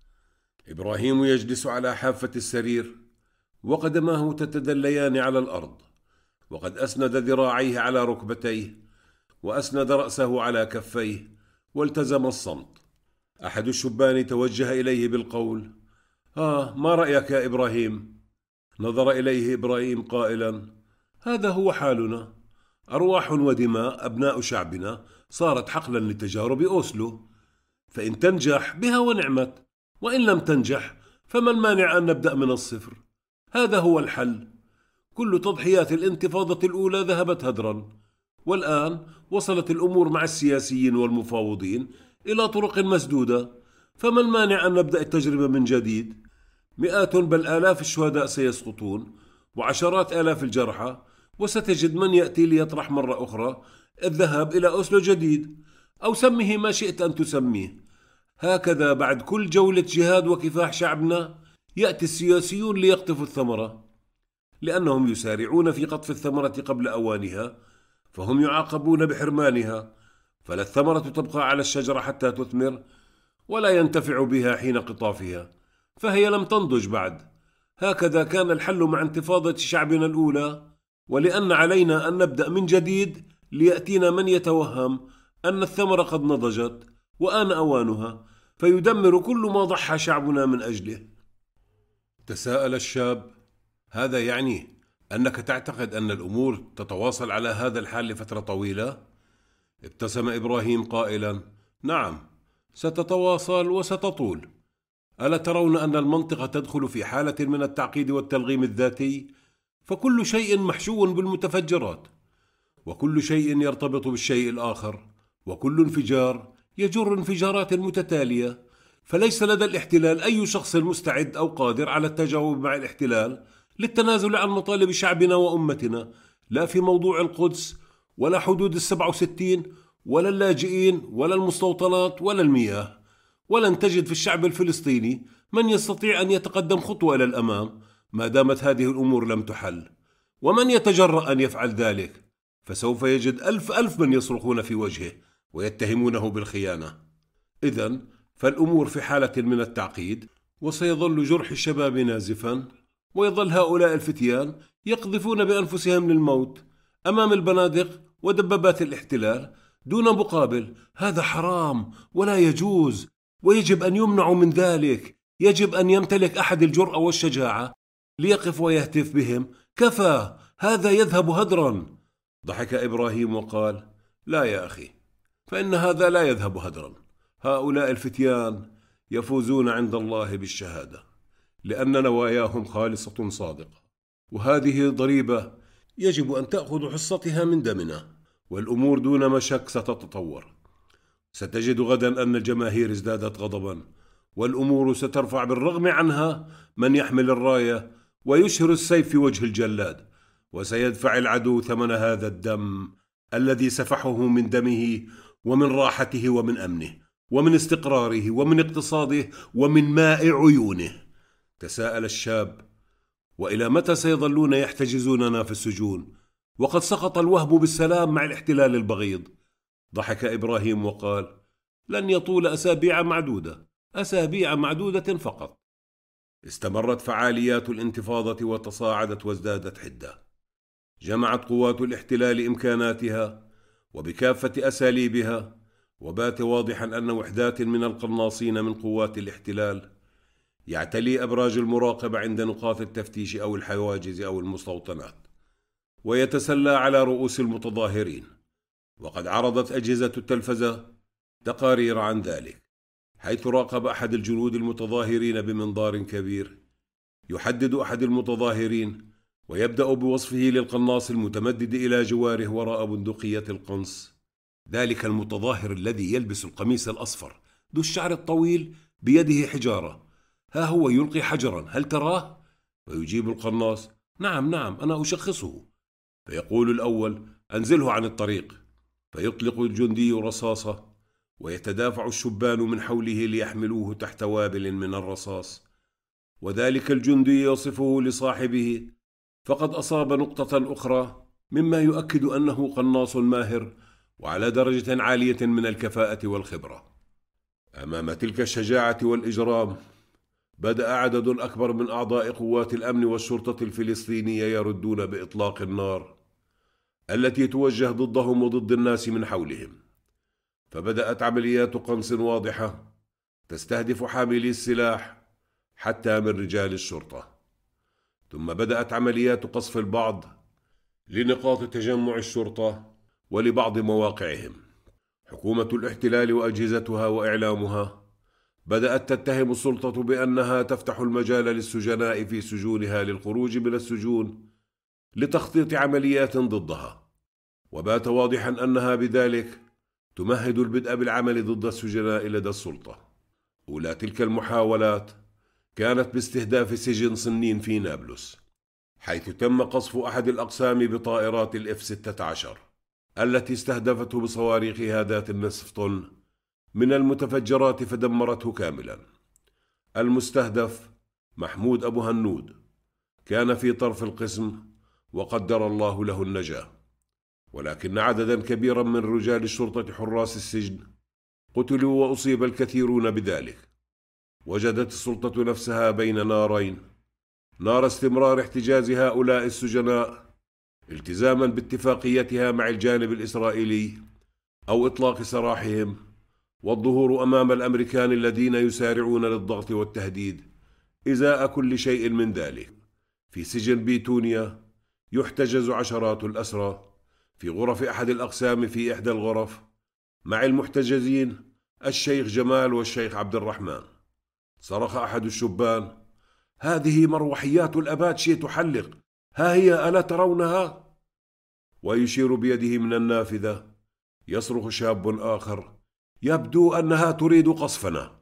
إبراهيم يجلس على حافة السرير وقدماه تتدليان على الأرض، وقد أسند ذراعيه على ركبتيه وأسند رأسه على كفيه والتزم الصمت. أحد الشبان توجه إليه بالقول: آه، ما رأيك يا إبراهيم؟ نظر إليه إبراهيم قائلا: هذا هو حالنا، أرواح ودماء أبناء شعبنا صارت حقلا لتجارب أوسلو، فإن تنجح بها ونعمت، وإن لم تنجح فما المانع أن نبدأ من الصفر؟ هذا هو الحل. كل تضحيات الانتفاضة الأولى ذهبت هدرا، والآن وصلت الأمور مع السياسيين والمفاوضين إلى طرق مسدودة، فما المانع أن نبدأ التجربة من جديد؟ مئات بل آلاف الشهداء سيسقطون وعشرات آلاف الجرحى، وستجد من يأتي ليطرح مرة أخرى الذهاب إلى أوسلو جديد، أو سمه ما شئت أن تسميه. هكذا بعد كل جولة جهاد وكفاح شعبنا يأتي السياسيون ليقطفوا الثمرة، لأنهم يسارعون في قطف الثمرة قبل أوانها، فهم يعاقبون بحرمانها، فلا الثمرة تبقى على الشجرة حتى تثمر، ولا ينتفع بها حين قطافها، فهي لم تنضج بعد. هكذا كان الحل مع انتفاضة شعبنا الأولى، ولأن علينا أن نبدأ من جديد ليأتينا من يتوهم أن الثمرة قد نضجت وآن أوانها، فيدمر كل ما ضحى شعبنا من أجله. تساءل الشاب: هذا يعني أنك تعتقد أن الأمور تتواصل على هذا الحال لفترة طويلة؟ ابتسم إبراهيم قائلا: نعم، ستتواصل وستطول. ألا ترون أن المنطقة تدخل في حالة من التعقيد والتلغيم الذاتي؟ فكل شيء محشو بالمتفجرات، وكل شيء يرتبط بالشيء الآخر، وكل انفجار يجر انفجارات متتالية، فليس لدى الاحتلال أي شخص مستعد أو قادر على التجاوب مع الاحتلال للتنازل عن مطالب شعبنا وأمتنا، لا في موضوع القدس ولا حدود السبعة وستين ولا اللاجئين ولا المستوطنات ولا المياه. ولن تجد في الشعب الفلسطيني من يستطيع أن يتقدم خطوة إلى الأمام ما دامت هذه الأمور لم تحل، ومن يتجرأ أن يفعل ذلك فسوف يجد ألف ألف من يصرخون في وجهه ويتهمونه بالخيانة. إذن فالأمور في حالة من التعقيد، وسيظل جرح الشباب نازفا، ويظل هؤلاء الفتيان يقذفون بأنفسهم للموت أمام البنادق ودبابات الاحتلال دون مقابل. هذا حرام ولا يجوز، ويجب أن يمنعوا من ذلك. يجب أن يمتلك أحد الجرأة والشجاعة ليقف ويهتف بهم: كفى، هذا يذهب هدرا. ضحك إبراهيم وقال: لا يا أخي، فإن هذا لا يذهب هدرا. هؤلاء الفتيان يفوزون عند الله بالشهادة، لأن نواياهم خالصة صادقة، وهذه ضريبة يجب أن تأخذ حصتها من دمنا، والأمور دون مشك ستتطور. ستجد غدا أن الجماهير ازدادت غضبا، والأمور سترفع بالرغم عنها من يحمل الراية ويشهر السيف في وجه الجلاد، وسيدفع العدو ثمن هذا الدم الذي سفحه من دمه ومن راحته ومن أمنه ومن استقراره ومن اقتصاده ومن ماء عيونه. تساءل الشاب: وإلى متى سيظلون يحتجزوننا في السجون وقد سقط الوهب بالسلام مع الاحتلال البغيض؟ ضحك إبراهيم وقال: لن يطول أسابيع معدودة، أسابيع معدودة فقط. استمرت فعاليات الانتفاضة وتصاعدت وازدادت حدة. جمعت قوات الاحتلال إمكاناتها وبكافة أساليبها، وبات واضحا أن وحدات من القناصين من قوات الاحتلال يعتلي أبراج المراقبة عند نقاط التفتيش أو الحواجز أو المستوطنات، ويتسلى على رؤوس المتظاهرين. وقد عرضت أجهزة التلفزة تقارير عن ذلك، حيث راقب أحد الجنود المتظاهرين بمنظار كبير يحدد أحد المتظاهرين ويبدأ بوصفه للقناص المتمدد إلى جواره وراء بندقية القنص: ذلك المتظاهر الذي يلبس القميص الأصفر ذو الشعر الطويل بيده حجارة، ها هو يلقي حجرا، هل تراه؟ ويجيب القناص: نعم نعم أنا أشخصه. فيقول الأول: أنزله عن الطريق. فيطلق الجندي رصاصة، ويتدافع الشبان من حوله ليحملوه تحت وابل من الرصاص، وذلك الجندي يصفه لصاحبه: فقد أصاب نقطة أخرى، مما يؤكد أنه قناص ماهر وعلى درجة عالية من الكفاءة والخبرة. أمام تلك الشجاعة والإجرام، بدأ عدد أكبر من أعضاء قوات الأمن والشرطة الفلسطينية يردون بإطلاق النار التي توجه ضدهم وضد الناس من حولهم. فبدأت عمليات قنص واضحة تستهدف حاملي السلاح حتى من رجال الشرطة. ثم بدأت عمليات قصف البعض لنقاط تجمع الشرطة ولبعض مواقعهم. حكومة الاحتلال وأجهزتها وإعلامها بدأت تتهم السلطة بأنها تفتح المجال للسجناء في سجونها للخروج من السجون لتخطيط عمليات ضدها، وبات واضحا أنها بذلك تمهد البدء بالعمل ضد السجناء لدى السلطة. أولى تلك المحاولات كانت باستهداف سجن صنين في نابلس، حيث تم قصف أحد الأقسام بطائرات الإف ستة عشر التي استهدفته بصواريخها ذات النصف طن من المتفجرات فدمرته كاملا. المستهدف محمود أبو هنود كان في طرف القسم وقدر الله له النجاة، ولكن عددا كبيرا من رجال الشرطة حراس السجن قتلوا وأصيب الكثيرون بذلك. وجدت السلطة نفسها بين نارين: نار استمرار احتجاز هؤلاء السجناء التزاما باتفاقيتها مع الجانب الإسرائيلي أو إطلاق سراحهم، والظهور أمام الأمريكان الذين يسارعون للضغط والتهديد إزاء كل شيء من ذلك. في سجن بيتونيا يحتجز عشرات الأسرى في غرف أحد الأقسام في إحدى الغرف مع المحتجزين الشيخ جمال والشيخ عبد الرحمن. صرخ أحد الشبان: هذه مروحيات الأباتشي تحلق، ها هي ألا ترونها؟ ويشير بيده من النافذة. يصرخ شاب آخر: يبدو أنها تريد قصفنا.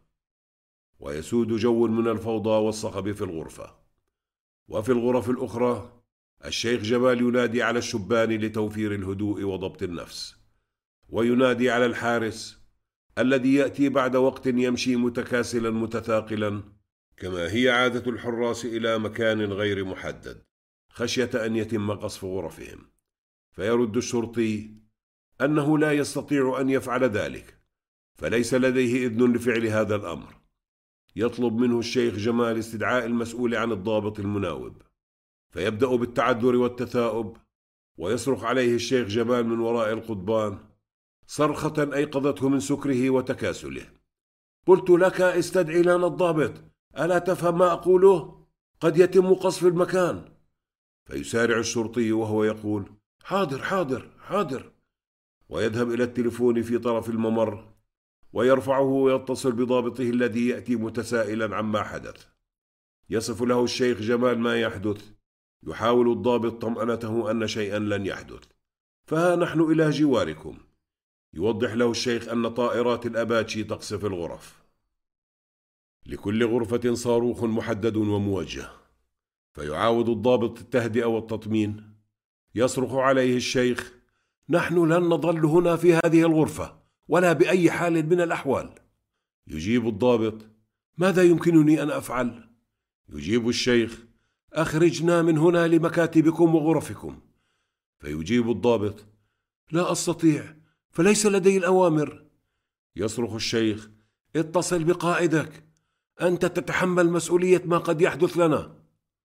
ويسود جو من الفوضى والصخب في الغرفة. وفي الغرف الأخرى الشيخ جمال ينادي على الشبان لتوفير الهدوء وضبط النفس، وينادي على الحارس الذي يأتي بعد وقت يمشي متكاسلا متثاقلا كما هي عادة الحراس إلى مكان غير محدد خشية أن يتم قصف غرفهم. فيرد الشرطي أنه لا يستطيع أن يفعل ذلك، فليس لديه إذن لفعل هذا الأمر. يطلب منه الشيخ جمال استدعاء المسؤول عن الضابط المناوب، فيبدأ بالتعذر والتثاؤب، ويصرخ عليه الشيخ جمال من وراء القضبان صرخة أيقظته من سكره وتكاسله: قلت لك استدعي لنا الضابط، ألا تفهم ما أقوله؟ قد يتم قصف المكان. فيسارع الشرطي وهو يقول: حاضر حاضر حاضر، ويذهب إلى التلفون في طرف الممر ويرفعه ويتصل بضابطه الذي يأتي متسائلا عما حدث. يصف له الشيخ جمال ما يحدث. يحاول الضابط طمأنته أن شيئا لن يحدث. فها نحن إلى جواركم. يوضح له الشيخ أن طائرات الأباتشي تقصف الغرف. لكل غرفة صاروخ محدد وموجه. فيعاود الضابط التهدئة والتطمين يصرخ عليه الشيخ: نحن لن نظل هنا في هذه الغرفة ولا بأي حال من الأحوال. يجيب الضابط: ماذا يمكنني أن أفعل؟ يجيب الشيخ: أخرجنا من هنا لمكاتبكم وغرفكم. فيجيب الضابط: لا أستطيع، فليس لدي الأوامر. يصرخ الشيخ: اتصل بقائدك، أنت تتحمل مسؤولية ما قد يحدث لنا.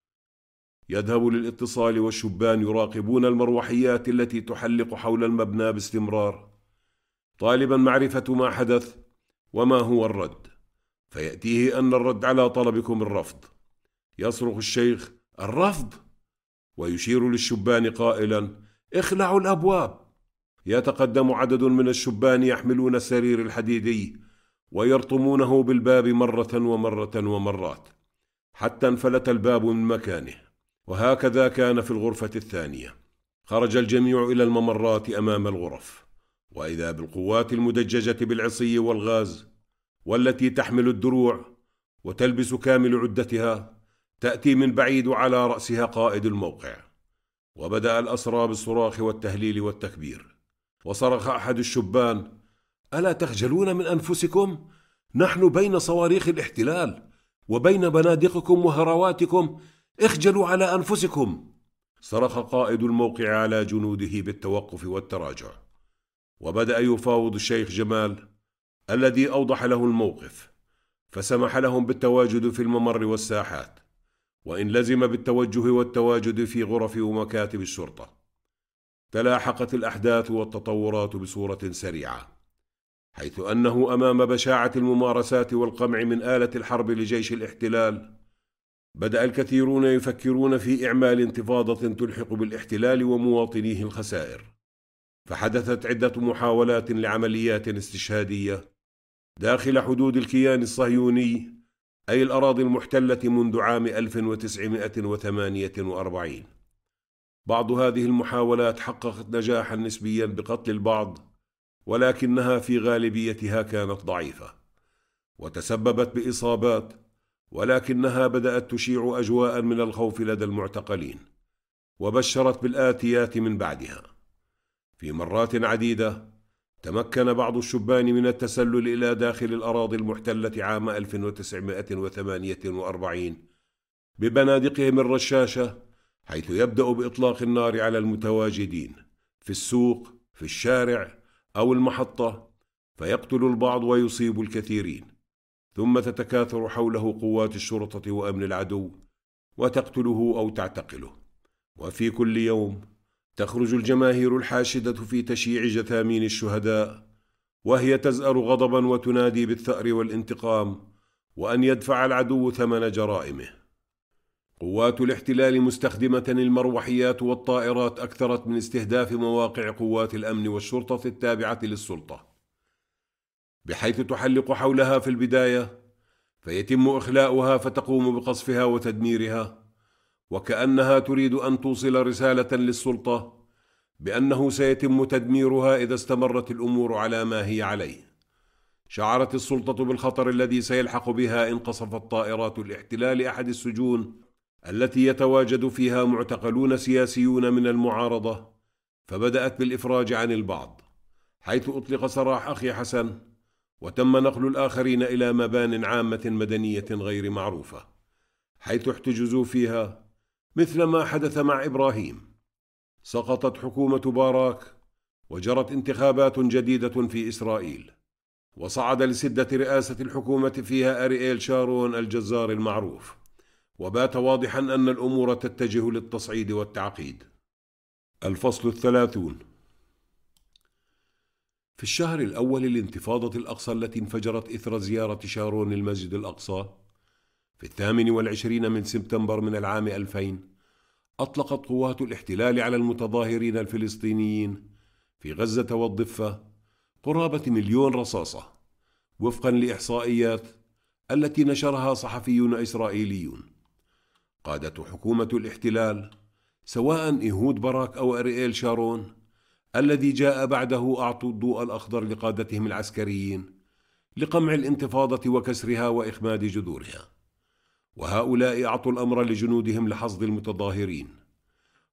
يذهب للاتصال والشبان يراقبون المروحيات التي تحلق حول المبنى باستمرار، طالبا معرفة ما حدث وما هو الرد، فيأتيه أن الرد على طلبكم الرفض. يصرخ الشيخ: الرفض؟ ويشير للشبان قائلا: اخلعوا الأبواب. يتقدم عدد من الشبان يحملون السرير الحديدي ويرطمونه بالباب مرة ومرة ومرات حتى انفلت الباب من مكانه. وهكذا كان في الغرفة الثانية. خرج الجميع إلى الممرات أمام الغرف، وإذا بالقوات المدججة بالعصي والغاز، والتي تحمل الدروع وتلبس كامل عدتها، تأتي من بعيد وعلى رأسها قائد الموقع. وبدأ الأسرى بالصراخ والتهليل والتكبير. وصرخ أحد الشبان: ألا تخجلون من أنفسكم؟ نحن بين صواريخ الاحتلال وبين بنادقكم وهرواتكم، اخجلوا على أنفسكم. صرخ قائد الموقع على جنوده بالتوقف والتراجع. وبدأ يفاوض الشيخ جمال الذي أوضح له الموقف، فسمح لهم بالتواجد في الممر والساحات، وإن لزم بالتوجه والتواجد في غرف ومكاتب الشرطة. تلاحقت الأحداث والتطورات بصورة سريعة، حيث أنه أمام بشاعة الممارسات والقمع من آلة الحرب لجيش الاحتلال، بدأ الكثيرون يفكرون في إعمال انتفاضة تلحق بالاحتلال ومواطنيه الخسائر. فحدثت عدة محاولات لعمليات استشهادية داخل حدود الكيان الصهيوني، أي الأراضي المحتلة، منذ عام ألف وتسعمائة وثمانية وأربعين. بعض هذه المحاولات حققت نجاحا نسبيا بقتل البعض، ولكنها في غالبيتها كانت ضعيفة، وتسببت بإصابات، ولكنها بدأت تشيع أجواء من الخوف لدى المعتقلين، وبشرت بالآتيات من بعدها. في مرات عديدة تمكن بعض الشبان من التسلل إلى داخل الأراضي المحتلة عام ألف وتسعمائة وثمانية وأربعين ببنادقهم الرشاشة، حيث يبدأ بإطلاق النار على المتواجدين في السوق، في الشارع أو المحطة، فيقتل البعض ويصيب الكثيرين، ثم تتكاثر حوله قوات الشرطة وأمن العدو وتقتله أو تعتقله. وفي كل يوم تخرج الجماهير الحاشدة في تشييع جثامين الشهداء، وهي تزأر غضبا وتنادي بالثأر والانتقام، وأن يدفع العدو ثمن جرائمه. قوات الاحتلال مستخدمة المروحيات والطائرات أكثرت من استهداف مواقع قوات الأمن والشرطة التابعة للسلطة، بحيث تحلق حولها في البداية، فيتم إخلاؤها فتقوم بقصفها وتدميرها، وكأنها تريد أن توصل رسالة للسلطة بأنه سيتم تدميرها إذا استمرت الأمور على ما هي عليه. شعرت السلطة بالخطر الذي سيلحق بها إن قصفت طائرات الاحتلال أحد السجون التي يتواجد فيها معتقلون سياسيون من المعارضة، فبدأت بالإفراج عن البعض، حيث أطلق سراح أخي حسن، وتم نقل الآخرين إلى مبان عامة مدنية غير معروفة، حيث احتجزوا فيها، مثل ما حدث مع إبراهيم. سقطت حكومة باراك، وجرت انتخابات جديدة في إسرائيل، وصعد لسدة رئاسة الحكومة فيها أرييل شارون الجزار المعروف، وبات واضحا أن الأمور تتجه للتصعيد والتعقيد. الفصل الثلاثون. في الشهر الأول لانتفاضة الأقصى التي انفجرت إثر زيارة شارون المسجد الأقصى في الثامن والعشرين من سبتمبر من العام ألفين، أطلقت قوات الاحتلال على المتظاهرين الفلسطينيين في غزة والضفة قرابة مليون رصاصة، وفقا لإحصائيات التي نشرها صحفيون إسرائيليون. قادة حكومة الاحتلال، سواء إيهود باراك أو أرييل شارون الذي جاء بعده، أعطوا الضوء الأخضر لقادتهم العسكريين لقمع الانتفاضة وكسرها وإخماد جذورها، وهؤلاء أعطوا الأمر لجنودهم لحصد المتظاهرين،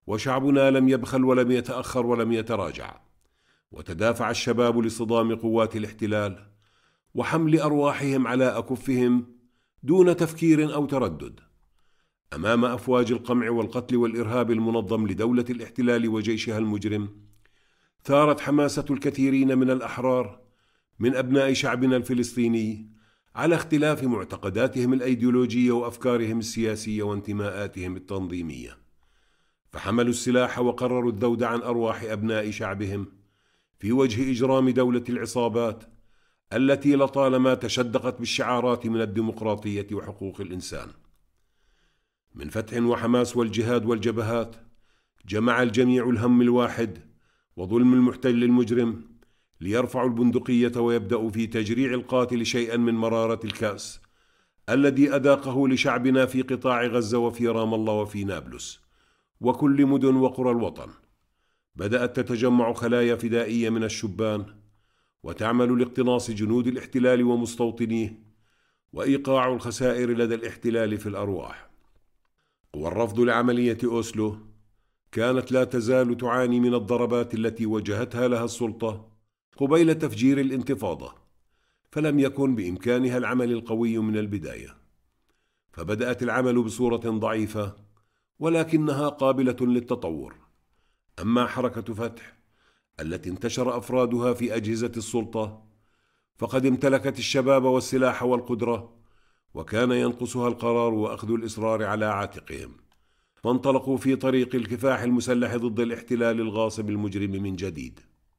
وشعبنا لم يبخل ولم يتأخر ولم يتراجع، وتدافع الشباب لاصطدام قوات الاحتلال وحمل أرواحهم على أكفهم دون تفكير أو تردد أمام أفواج القمع والقتل والإرهاب المنظم لدولة الاحتلال وجيشها المجرم. ثارت حماسة الكثيرين من الأحرار من أبناء شعبنا الفلسطيني على اختلاف معتقداتهم الأيديولوجية وأفكارهم السياسية وانتماءاتهم التنظيمية، فحملوا السلاح وقرروا الذود عن أرواح أبناء شعبهم في وجه إجرام دولة العصابات التي لطالما تشدقت بالشعارات من الديمقراطية وحقوق الإنسان. من فتح وحماس والجهاد والجبهات جمع الجميع الهم الواحد وظلم المحتل المجرم ليرفعوا البندقية ويبدأوا في تجريع القاتل شيئا من مرارة الكأس الذي أذاقه لشعبنا في قطاع غزة وفي رام الله وفي نابلس وكل مدن وقرى الوطن. بدأت تتجمع خلايا فدائية من الشبان وتعمل لاقتناص جنود الاحتلال ومستوطنيه وإيقاع الخسائر لدى الاحتلال في الأرواح. والرفض لعملية أوسلو كانت لا تزال تعاني من الضربات التي وجهتها لها السلطة قبيل تفجير الانتفاضة، فلم يكن بإمكانها العمل القوي من البداية، فبدأت العمل بصورة ضعيفة ولكنها قابلة للتطور. أما حركة فتح التي انتشر أفرادها في أجهزة السلطة فقد امتلكت الشباب والسلاح والقدرة، وكان ينقصها القرار وأخذ الإصرار على عاتقهم، فانطلقوا في طريق الكفاح المسلح ضد الاحتلال الغاصب المجرم من جديد.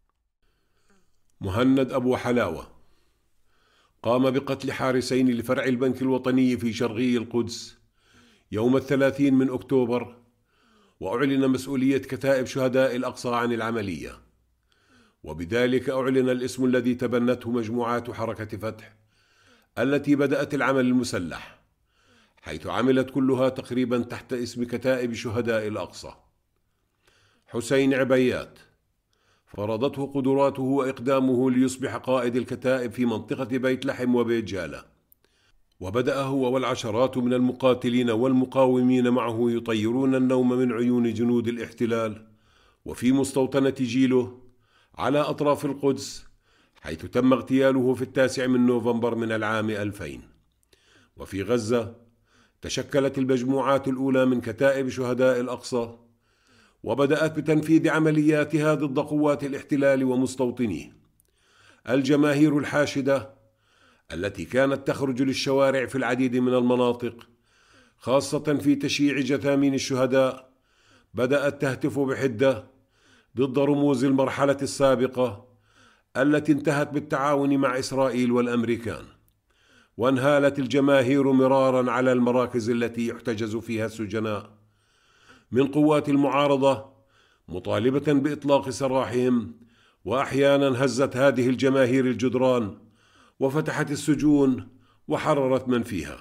مهند أبو حلاوة قام بقتل حارسين لفرع البنك الوطني في شرقي القدس يوم الثلاثين من أكتوبر، وأعلن مسؤولية كتائب شهداء الأقصى عن العملية، وبذلك أعلن الاسم الذي تبنته مجموعات حركة فتح التي بدأت العمل المسلح، حيث عملت كلها تقريبا تحت اسم كتائب شهداء الأقصى. حسين عبيات فرضته قدراته وإقدامه ليصبح قائد الكتائب في منطقة بيت لحم وبيت جالة، وبدأ هو والعشرات من المقاتلين والمقاومين معه يطيرون النوم من عيون جنود الاحتلال وفي مستوطنة جيلو على أطراف القدس، حيث تم اغتياله في التاسع من نوفمبر من العام ألفين. وفي غزة تشكلت المجموعات الأولى من كتائب شهداء الأقصى، وبدأت بتنفيذ عملياتها ضد قوات الاحتلال ومستوطنيه. الجماهير الحاشدة التي كانت تخرج للشوارع في العديد من المناطق خاصة في تشييع جثامين الشهداء بدأت تهتف بحدة ضد رموز المرحلة السابقة التي انتهت بالتعاون مع إسرائيل والأمريكان، وانهالت الجماهير مرارا على المراكز التي يحتجز فيها السجناء من قوات المعارضة مطالبة بإطلاق سراحهم، وأحيانا هزت هذه الجماهير الجدران وفتحت السجون وحررت من فيها.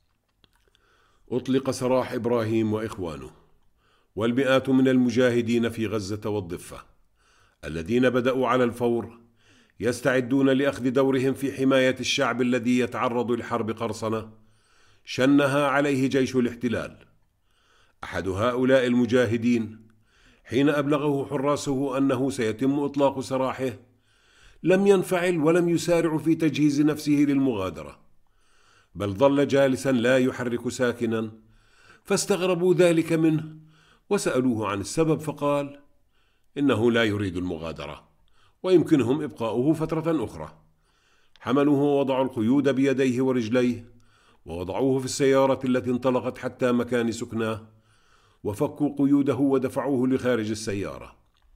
أطلق سراح إبراهيم وإخوانه والمئات من المجاهدين في غزة والضفة الذين بدأوا على الفور يستعدون لأخذ دورهم في حماية الشعب الذي يتعرض لحرب قرصنة شنها عليه جيش الاحتلال. أحد هؤلاء المجاهدين حين أبلغه حراسه أنه سيتم إطلاق سراحه لم ينفعل ولم يسارع في تجهيز نفسه للمغادرة، بل ظل جالسا لا يحرك ساكنا، فاستغربوا ذلك منه وسألوه عن السبب، فقال إنه لا يريد المغادرة ويمكنهم إبقاؤه فترة أخرى. حملوه ووضعوا القيود بيديه ورجليه ووضعوه في السيارة التي انطلقت حتى مكان سكناه، وفكوا قيوده ودفعوه لخارج السيارة.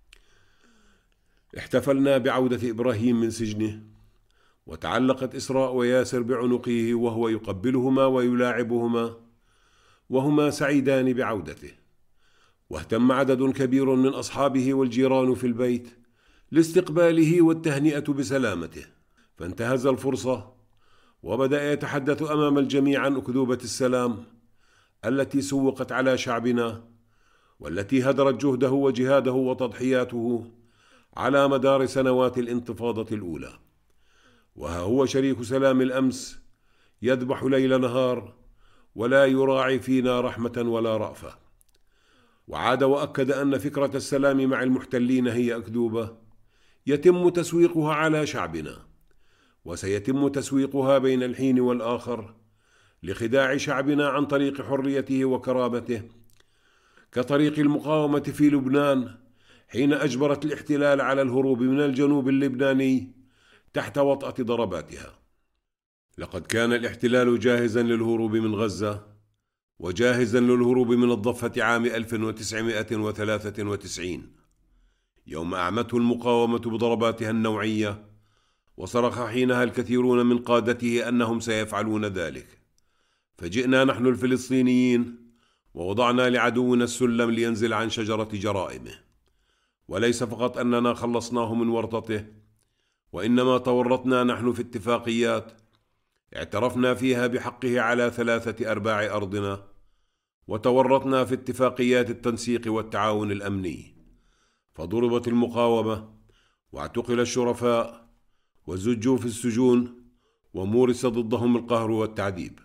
احتفلنا بعودة إبراهيم من سجنه، وتعلقت إسراء وياسر بعنقه وهو يقبلهما ويلاعبهما وهما سعيدان بعودته، واهتم عدد كبير من أصحابه والجيران في البيت لاستقباله والتهنئة بسلامته، فانتهز الفرصة وبدأ يتحدث أمام الجميع عن أكذوبة السلام التي سوقت على شعبنا، والتي هدرت جهده وجهاده وتضحياته على مدار سنوات الانتفاضة الأولى. وها هو شريك سلام الأمس يذبح ليل نهار ولا يراعي فينا رحمة ولا رأفة. وعاد وأكد أن فكرة السلام مع المحتلين هي أكذوبة يتم تسويقها على شعبنا، وسيتم تسويقها بين الحين والآخر لخداع شعبنا عن طريق حريته وكرامته، كطريق المقاومة في لبنان حين أجبرت الاحتلال على الهروب من الجنوب اللبناني تحت وطأة ضرباتها. لقد كان الاحتلال جاهزا للهروب من غزة وجاهزا للهروب من الضفة عام ألف وتسعمائة وثلاثة وتسعين، يوم أعمته المقاومة بضرباتها النوعية، وصرخ حينها الكثيرون من قادته أنهم سيفعلون ذلك. فجئنا نحن الفلسطينيين ووضعنا لعدونا السلم لينزل عن شجرة جرائمه، وليس فقط أننا خلصناه من ورطته، وإنما تورطنا نحن في اتفاقيات اعترفنا فيها بحقه على ثلاثة أرباع أرضنا، وتورطنا في اتفاقيات التنسيق والتعاون الأمني، فضربت المقاومة واعتقل الشرفاء وزجوا في السجون ومورس ضدهم القهر والتعذيب.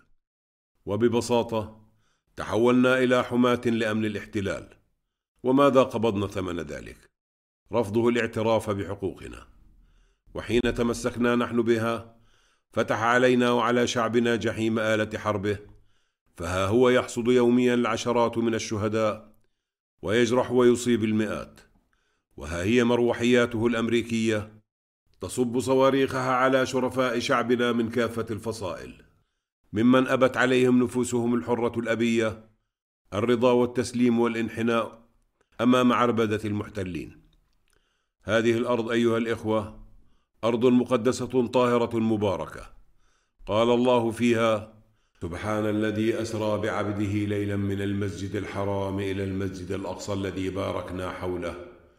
وببساطة تحولنا إلى حماة لأمن الاحتلال. وماذا قبضنا ثمن ذلك؟ رفضه الاعتراف بحقوقنا. وحين تمسكنا نحن بها فتح علينا وعلى شعبنا جحيم آلة حربه، فها هو يحصد يوميا العشرات من الشهداء ويجرح ويصيب المئات، وها هي مروحياته الأمريكية تصب صواريخها على شرفاء شعبنا من كافة الفصائل، ممن أبت عليهم نفوسهم الحرة الأبية الرضا والتسليم والانحناء أمام عربدة المحتلين. هذه الأرض أيها الإخوة أرض مقدسة طاهرة مباركة، قال الله فيها: سبحان الذي أسرى بعبده ليلا من المسجد الحرام إلى المسجد الأقصى الذي باركنا حوله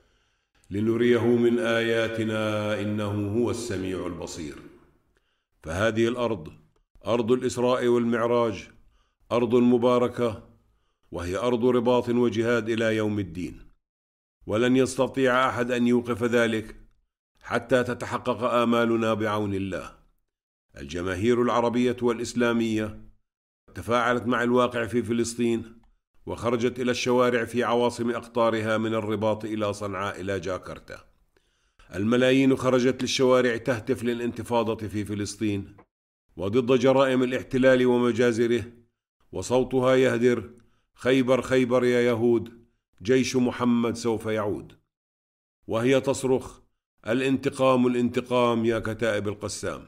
لنريه من آياتنا إنه هو السميع البصير. فهذه الأرض أرض الإسراء والمعراج، أرض مباركة، وهي أرض رباط وجهاد إلى يوم الدين، ولن يستطيع أحد أن يوقف ذلك حتى تتحقق آمالنا بعون الله. الجماهير العربية والإسلامية تفاعلت مع الواقع في فلسطين وخرجت إلى الشوارع في عواصم أقطارها من الرباط إلى صنعاء إلى جاكرتا. الملايين خرجت للشوارع تهتف للانتفاضة في فلسطين وضد جرائم الاحتلال ومجازره، وصوتها يهدر: خيبر خيبر يا يهود، جيش محمد سوف يعود. وهي تصرخ: الانتقام الانتقام يا كتائب القسام.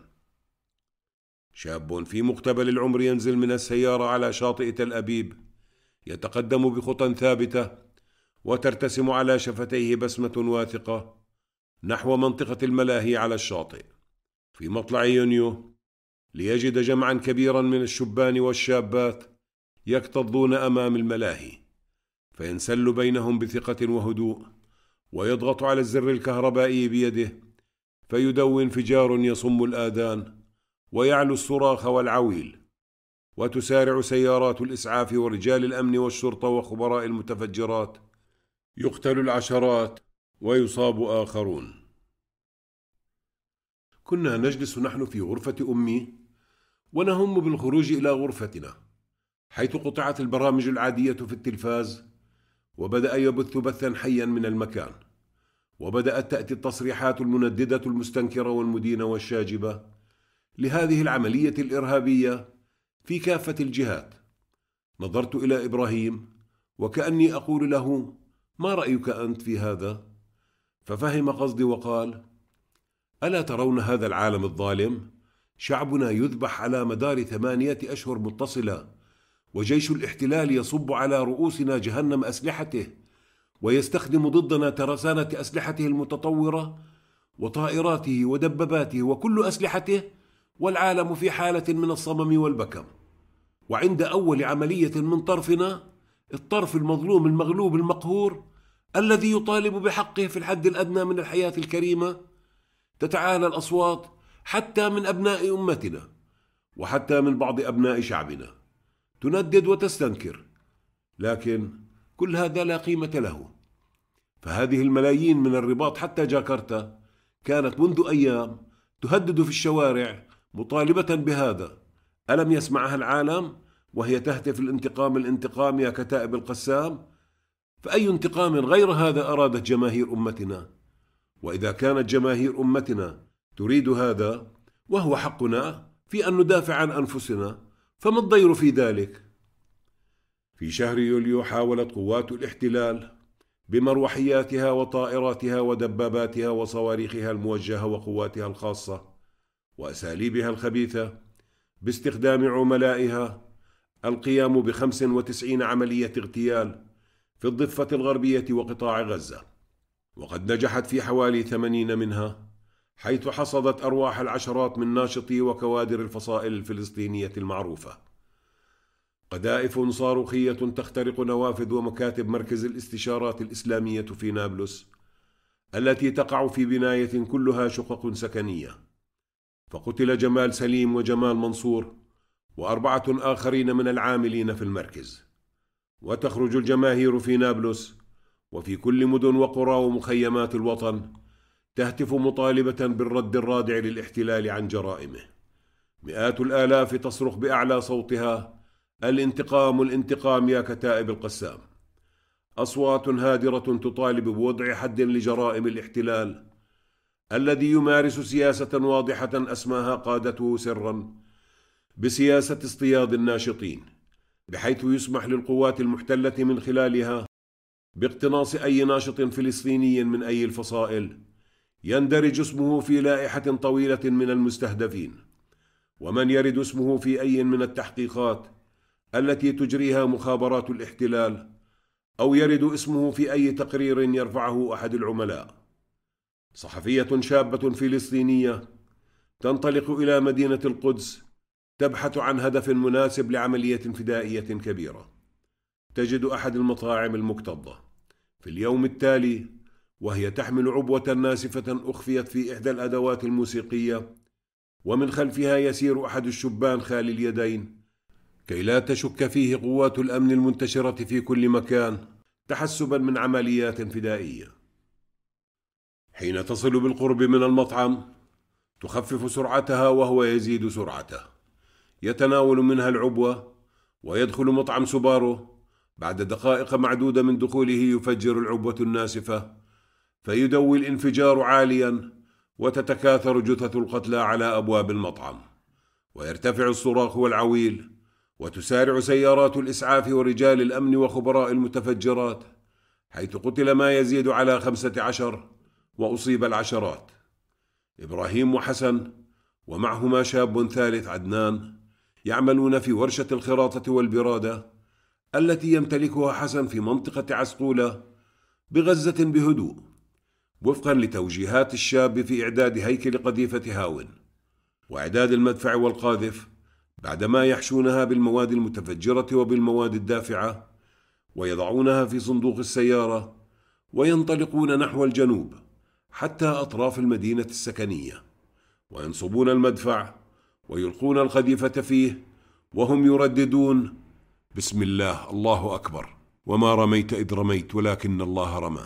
شاب في مقتبل العمر ينزل من السيارة على شاطئ تل أبيب، يتقدم بخطى ثابتة وترتسم على شفتيه بسمة واثقة نحو منطقة الملاهي على الشاطئ في مطلع يونيو، ليجد جمعا كبيرا من الشبان والشابات يكتظون أمام الملاهي، فينسل بينهم بثقة وهدوء ويضغط على الزر الكهربائي بيده، فيدوي انفجار يصم الآذان ويعلو الصراخ والعويل، وتسارع سيارات الإسعاف ورجال الأمن والشرطة وخبراء المتفجرات، يقتل العشرات ويصاب آخرون. كنا نجلس نحن في غرفة أمي ونهم بالخروج إلى غرفتنا، حيث قطعت البرامج العادية في التلفاز وبدأ يبث بثا حيا من المكان، وبدأت تأتي التصريحات المنددة المستنكرة والمدينة والشاجبة لهذه العملية الإرهابية في كافة الجهات. نظرت إلى إبراهيم وكأني أقول له: ما رأيك أنت في هذا؟ ففهم قصدي وقال: ألا ترون هذا العالم الظالم؟ شعبنا يذبح على مدار ثمانية أشهر متصلة، وجيش الاحتلال يصب على رؤوسنا جهنم أسلحته، ويستخدم ضدنا ترسانة أسلحته المتطورة وطائراته ودباباته وكل أسلحته، والعالم في حالة من الصمم والبكم. وعند أول عملية من طرفنا، الطرف المظلوم المغلوب المقهور الذي يطالب بحقه في الحد الأدنى من الحياة الكريمة، تتعالى الأصوات حتى من أبناء أمتنا وحتى من بعض أبناء شعبنا، تندد وتستنكر، لكن كل هذا لا قيمة له. فهذه الملايين من الرباط حتى جاكرتا كانت منذ أيام تهدد في الشوارع مطالبة بهذا. ألم يسمعها العالم وهي تهتف الانتقام الانتقام يا كتائب القسام؟ فأي انتقام غير هذا أرادت جماهير أمتنا؟ وإذا كانت جماهير أمتنا تريد هذا وهو حقنا في أن ندافع عن أنفسنا، فما الضير في ذلك؟ في شهر يوليو حاولت قوات الاحتلال بمروحياتها وطائراتها ودباباتها وصواريخها الموجهة وقواتها الخاصة وأساليبها الخبيثة باستخدام عملائها القيام بخمس وتسعين عملية اغتيال في الضفة الغربية وقطاع غزة، وقد نجحت في حوالي ثمانين منها، حيث حصدت أرواح العشرات من ناشطي وكوادر الفصائل الفلسطينية المعروفة. قذائف صاروخية تخترق نوافذ ومكاتب مركز الاستشارات الإسلامية في نابلس التي تقع في بناية كلها شقق سكنية، فقتل جمال سليم وجمال منصور وأربعة آخرين من العاملين في المركز. وتخرج الجماهير في نابلس وفي كل مدن وقرى ومخيمات الوطن تهتف مطالبة بالرد الرادع للاحتلال عن جرائمه. مئات الآلاف تصرخ بأعلى صوتها: الانتقام الانتقام يا كتائب القسام. أصوات هادرة تطالب بوضع حد لجرائم الاحتلال الذي يمارس سياسة واضحة أسماها قادته سرا بسياسة اصطياد الناشطين، بحيث يسمح للقوات المحتلة من خلالها باقتناص أي ناشط فلسطيني من أي الفصائل يندرج اسمه في لائحة طويلة من المستهدفين، ومن يرد اسمه في أي من التحقيقات التي تجريها مخابرات الاحتلال، أو يرد اسمه في أي تقرير يرفعه أحد العملاء. صحفية شابة فلسطينية تنطلق إلى مدينة القدس تبحث عن هدف مناسب لعملية فدائية كبيرة، تجد أحد المطاعم المكتظة في اليوم التالي وهي تحمل عبوة ناسفة أخفيت في إحدى الأدوات الموسيقية، ومن خلفها يسير أحد الشبان خالي اليدين كي لا تشك فيه قوات الأمن المنتشرة في كل مكان تحسبا من عمليات فدائية. حين تصل بالقرب من المطعم تخفف سرعتها وهو يزيد سرعته، يتناول منها العبوة ويدخل مطعم سوبارو. بعد دقائق معدودة من دخوله يفجر العبوة الناسفة فيدوي الانفجار عاليا، وتتكاثر جثث القتلى على أبواب المطعم، ويرتفع الصراخ والعويل، وتسارع سيارات الإسعاف ورجال الأمن وخبراء المتفجرات، حيث قتل ما يزيد على خمسة عشر وأصيب العشرات. إبراهيم وحسن ومعهما شاب ثالث عدنان يعملون في ورشة الخراطة والبرادة التي يمتلكها حسن في منطقة عسقولة بغزة بهدوء، وفقا لتوجيهات الشاب في إعداد هيكل قذيفة هاون وإعداد المدفع والقاذف، بعدما يحشونها بالمواد المتفجرة وبالمواد الدافعة ويضعونها في صندوق السيارة وينطلقون نحو الجنوب حتى أطراف المدينة السكنية، وينصبون المدفع ويلقون القذيفة فيه وهم يرددون: بسم الله، الله أكبر، وما رميت إذ رميت ولكن الله رمى.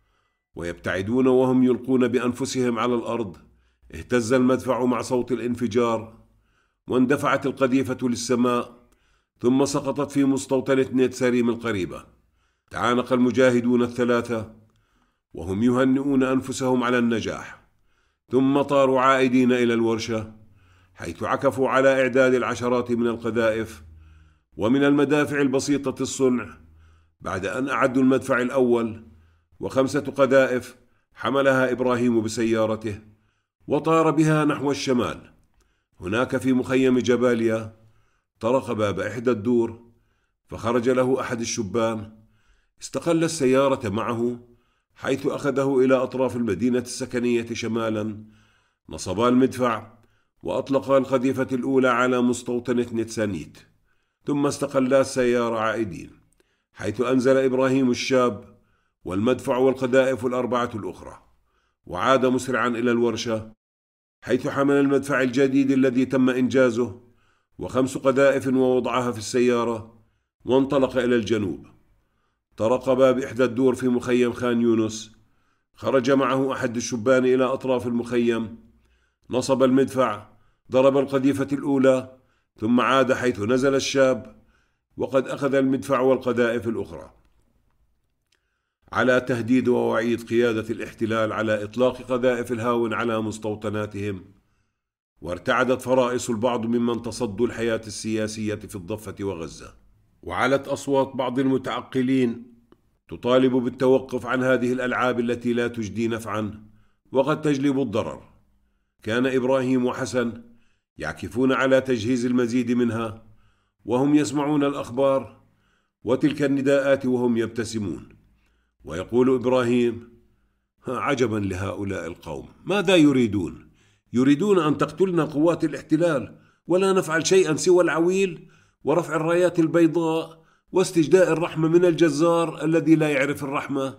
ويبتعدون وهم يلقون بأنفسهم على الأرض. اهتز المدفع مع صوت الانفجار، واندفعت القذيفة للسماء، ثم سقطت في مستوطنة نيت ساريم القريبة. تعانق المجاهدون الثلاثة وهم يهنئون أنفسهم على النجاح، ثم طاروا عائدين إلى الورشة، حيث عكفوا على إعداد العشرات من القذائف ومن المدافع البسيطة الصنع، بعد أن أعدوا المدفع الأول وخمسة قذائف حملها إبراهيم بسيارته وطار بها نحو الشمال. هناك في مخيم جباليا طرق باب إحدى الدور فخرج له أحد الشبان، استقل السيارة معه حيث أخذه إلى أطراف المدينة السكنية شمالا، نصبا المدفع وأطلقا القذيفة الأولى على مستوطنة نتسانيت، ثم استقلا السيارة عائدين، حيث أنزل إبراهيم الشاب والمدفع والقذائف الأربعة الأخرى، وعاد مسرعا إلى الورشة، حيث حمل المدفع الجديد الذي تم إنجازه وخمس قذائف ووضعها في السيارة، وانطلق إلى الجنوب. طرق باب إحدى الدور في مخيم خان يونس، خرج معه أحد الشبان إلى أطراف المخيم، نصب المدفع، ضرب القذيفة الأولى، ثم عاد حيث نزل الشاب وقد أخذ المدفع والقذائف الأخرى. على تهديد ووعيد قيادة الاحتلال على إطلاق قذائف الهاون على مستوطناتهم، وارتعدت فرائص البعض ممن تصدوا الحياة السياسية في الضفة وغزة. وعلت أصوات بعض المتعقلين تطالب بالتوقف عن هذه الألعاب التي لا تجدي نفعا وقد تجلب الضرر. كان إبراهيم وحسن يعكفون على تجهيز المزيد منها وهم يسمعون الأخبار وتلك النداءات وهم يبتسمون. ويقول إبراهيم: عجبا لهؤلاء القوم، ماذا يريدون؟ يريدون أن تقتلنا قوات الاحتلال ولا نفعل شيئا سوى العويل ورفع الرايات البيضاء واستجداء الرحمة من الجزار الذي لا يعرف الرحمة.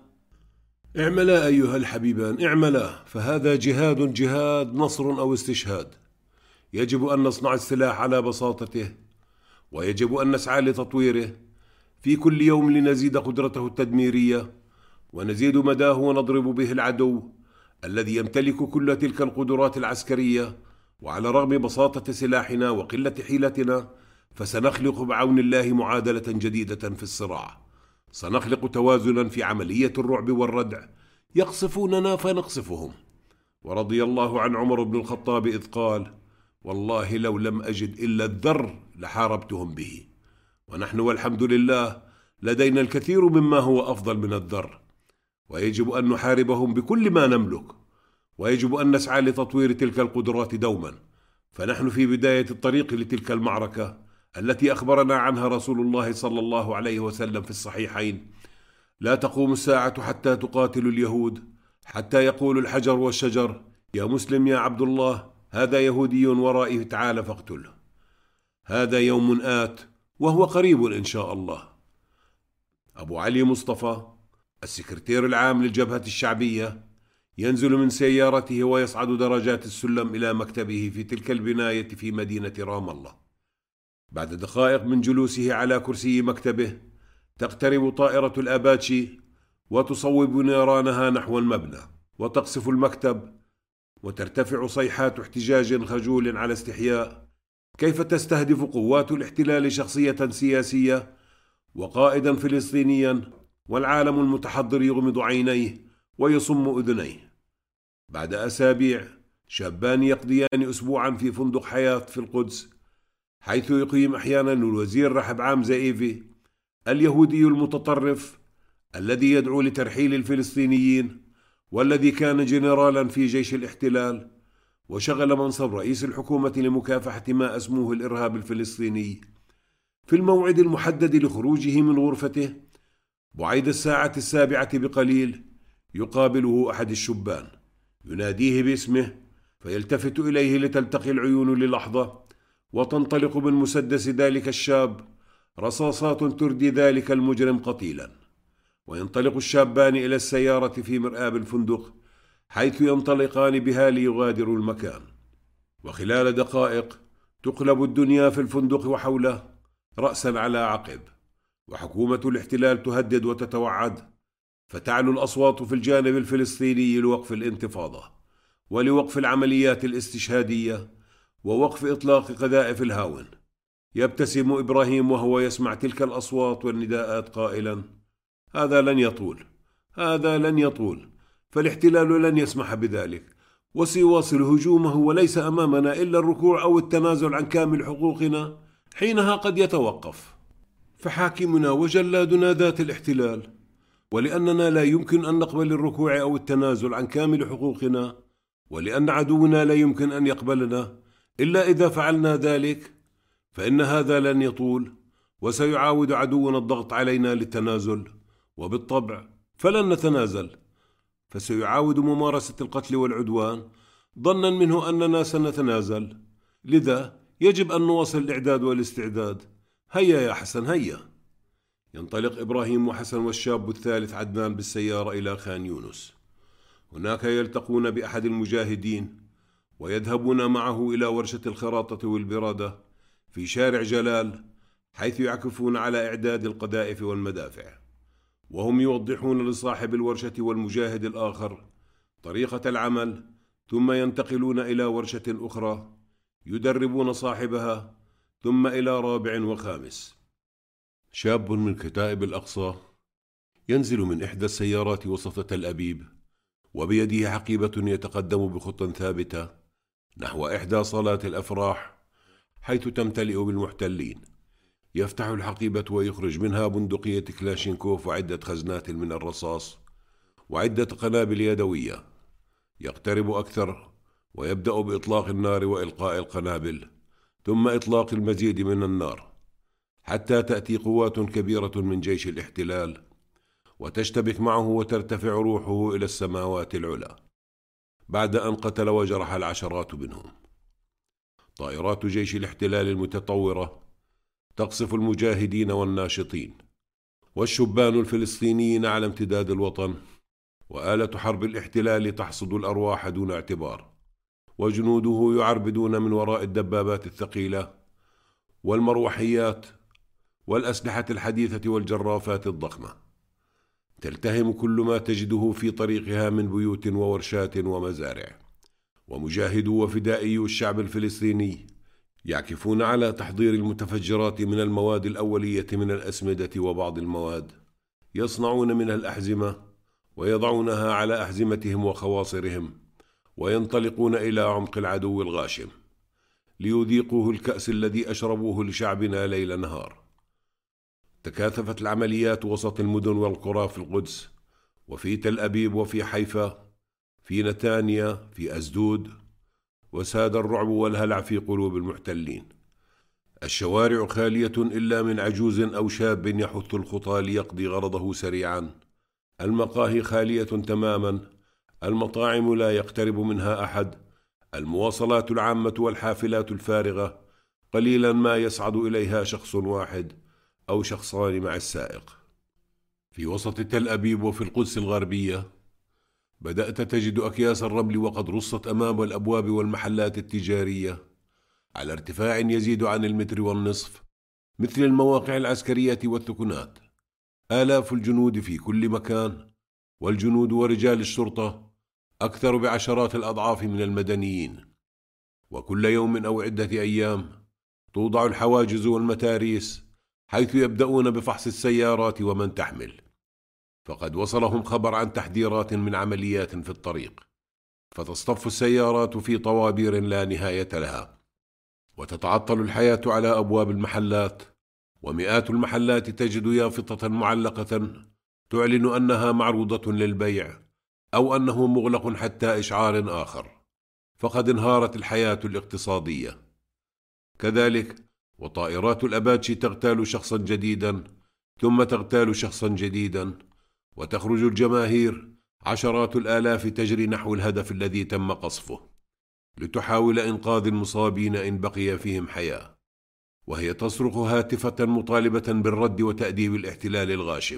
اعملا أيها الحبيبان، اعملا، فهذا جهاد، جهاد نصر أو استشهاد. يجب أن نصنع السلاح على بساطته، ويجب أن نسعى لتطويره في كل يوم لنزيد قدرته التدميرية ونزيد مداه ونضرب به العدو الذي يمتلك كل تلك القدرات العسكرية. وعلى رغم بساطة سلاحنا وقلة حيلتنا فسنخلق بعون الله معادلة جديدة في الصراع. سنخلق توازنا في عملية الرعب والردع، يقصفوننا فنقصفهم. ورضي الله عن عمر بن الخطاب إذ قال: والله لو لم أجد إلا الذر لحاربتهم به. ونحن والحمد لله لدينا الكثير مما هو أفضل من الذر، ويجب أن نحاربهم بكل ما نملك، ويجب أن نسعى لتطوير تلك القدرات دوما. فنحن في بداية الطريق لتلك المعركة التي أخبرنا عنها رسول الله صلى الله عليه وسلم في الصحيحين: لا تقوم الساعة حتى تقاتل اليهود، حتى يقول الحجر والشجر: يا مسلم يا عبد الله، هذا يهودي ورائي، تعال فاقتله. هذا يوم آت وهو قريب إن شاء الله. أبو علي مصطفى السكرتير العام للجبهة الشعبية ينزل من سيارته ويصعد درجات السلم إلى مكتبه في تلك البناية في مدينة رام الله. بعد دقائق من جلوسه على كرسي مكتبه تقترب طائرة الأباتشي وتصوب نيرانها نحو المبنى وتقصف المكتب، وترتفع صيحات احتجاج خجول على استحياء. كيف تستهدف قوات الاحتلال شخصية سياسية وقائدا فلسطينيا والعالم المتحضر يغمض عينيه ويصم أذنيه؟ بعد أسابيع شابان يقضيان أسبوعا في فندق حياة في القدس، حيث يقيم أحيانا الوزير رحب عام زائيفي اليهودي المتطرف الذي يدعو لترحيل الفلسطينيين، والذي كان جنرالا في جيش الاحتلال وشغل منصب رئيس الحكومة لمكافحة ما أسموه الإرهاب الفلسطيني. في الموعد المحدد لخروجه من غرفته بعيد الساعة السابعة بقليل يقابله أحد الشبان يناديه باسمه، فيلتفت إليه لتلتقي العيون للحظة، وتنطلق من مسدس ذلك الشاب رصاصات تردي ذلك المجرم قتيلا. وينطلق الشابان إلى السيارة في مرآب الفندق، حيث ينطلقان بها ليغادروا المكان. وخلال دقائق تقلب الدنيا في الفندق وحوله رأسا على عقب، وحكومة الاحتلال تهدد وتتوعد، فتعلو الأصوات في الجانب الفلسطيني لوقف الانتفاضة ولوقف العمليات الاستشهادية ووقف إطلاق قذائف الهاون. يبتسم إبراهيم وهو يسمع تلك الأصوات والنداءات قائلا: هذا لن يطول، هذا لن يطول، فالاحتلال لن يسمح بذلك، وسيواصل هجومه، وليس أمامنا إلا الركوع أو التنازل عن كامل حقوقنا، حينها قد يتوقف. فحاكمنا وجلادنا ذات الاحتلال، ولأننا لا يمكن أن نقبل الركوع أو التنازل عن كامل حقوقنا، ولأن عدونا لا يمكن أن يقبلنا إلا إذا فعلنا ذلك، فإن هذا لن يطول، وسيعاود عدونا الضغط علينا للتنازل، وبالطبع فلن نتنازل، فسيعاود ممارسة القتل والعدوان ظنا منه أننا سنتنازل. لذا يجب أن نواصل الإعداد والاستعداد. هيا يا حسن، هيا. ينطلق إبراهيم وحسن والشاب الثالث عدنان بالسيارة إلى خان يونس. هناك يلتقون بأحد المجاهدين ويذهبون معه إلى ورشة الخراطة والبرادة في شارع جلال، حيث يعكفون على إعداد القذائف والمدافع، وهم يوضحون لصاحب الورشة والمجاهد الآخر طريقة العمل، ثم ينتقلون إلى ورشة أخرى يدربون صاحبها، ثم إلى رابع وخامس. شاب من كتائب الأقصى ينزل من إحدى السيارات وسط تل أبيب، وبيده حقيبة يتقدم بخطى ثابتة نحو إحدى صالات الأفراح حيث تمتلئ بالمحتلين. يفتح الحقيبة ويخرج منها بندقية كلاشينكوف وعدة خزنات من الرصاص وعدة قنابل يدوية. يقترب أكثر ويبدأ بإطلاق النار وإلقاء القنابل، ثم إطلاق المزيد من النار، حتى تأتي قوات كبيرة من جيش الاحتلال وتشتبك معه وترتفع روحه إلى السماوات العلى بعد أن قتل وجرح العشرات منهم. طائرات جيش الاحتلال المتطورة تقصف المجاهدين والناشطين والشبان الفلسطينيين على امتداد الوطن، وآلة حرب الاحتلال تحصد الأرواح دون اعتبار، وجنوده يعربدون من وراء الدبابات الثقيلة والمروحيات والأسلحة الحديثة والجرافات الضخمة. تلتهم كل ما تجده في طريقها من بيوت وورشات ومزارع، ومجاهدو وفدائيو الشعب الفلسطيني يعكفون على تحضير المتفجرات من المواد الأولية من الأسمدة وبعض المواد، يصنعون منها الأحزمة ويضعونها على أحزمتهم وخواصرهم، وينطلقون إلى عمق العدو الغاشم ليذيقوه الكأس الذي أشربوه لشعبنا ليل نهار. تكاثفت العمليات وسط المدن والقرى في القدس وفي تل أبيب وفي حيفا، في نتانيا، في أسدود، وساد الرعب والهلع في قلوب المحتلين. الشوارع خالية إلا من عجوز أو شاب يحث الخطى ليقضي غرضه سريعا. المقاهي خالية تماما، المطاعم لا يقترب منها أحد، المواصلات العامة والحافلات الفارغة قليلا ما يصعد إليها شخص واحد أو شخصان مع السائق. في وسط تل أبيب وفي القدس الغربية بدأت تجد أكياس الرمل وقد رصت أمام الأبواب والمحلات التجارية على ارتفاع يزيد عن المتر والنصف، مثل المواقع العسكرية والثكنات. آلاف الجنود في كل مكان، والجنود ورجال الشرطة أكثر بعشرات الأضعاف من المدنيين. وكل يوم أو عدة أيام توضع الحواجز والمتاريس حيث يبدأون بفحص السيارات ومن تحمل، فقد وصلهم خبر عن تحذيرات من عمليات في الطريق، فتصطف السيارات في طوابير لا نهاية لها، وتتعطل الحياة على أبواب المحلات، ومئات المحلات تجد يافطة معلقة تعلن أنها معروضة للبيع أو أنه مغلق حتى إشعار آخر، فقد انهارت الحياة الاقتصادية. كذلك وطائرات الأباتشي تغتال شخصا جديدا ثم تغتال شخصا جديدا، وتخرج الجماهير عشرات الآلاف تجري نحو الهدف الذي تم قصفه لتحاول إنقاذ المصابين إن بقي فيهم حياة، وهي تصرخ هاتفة مطالبة بالرد وتأديب الاحتلال الغاشم.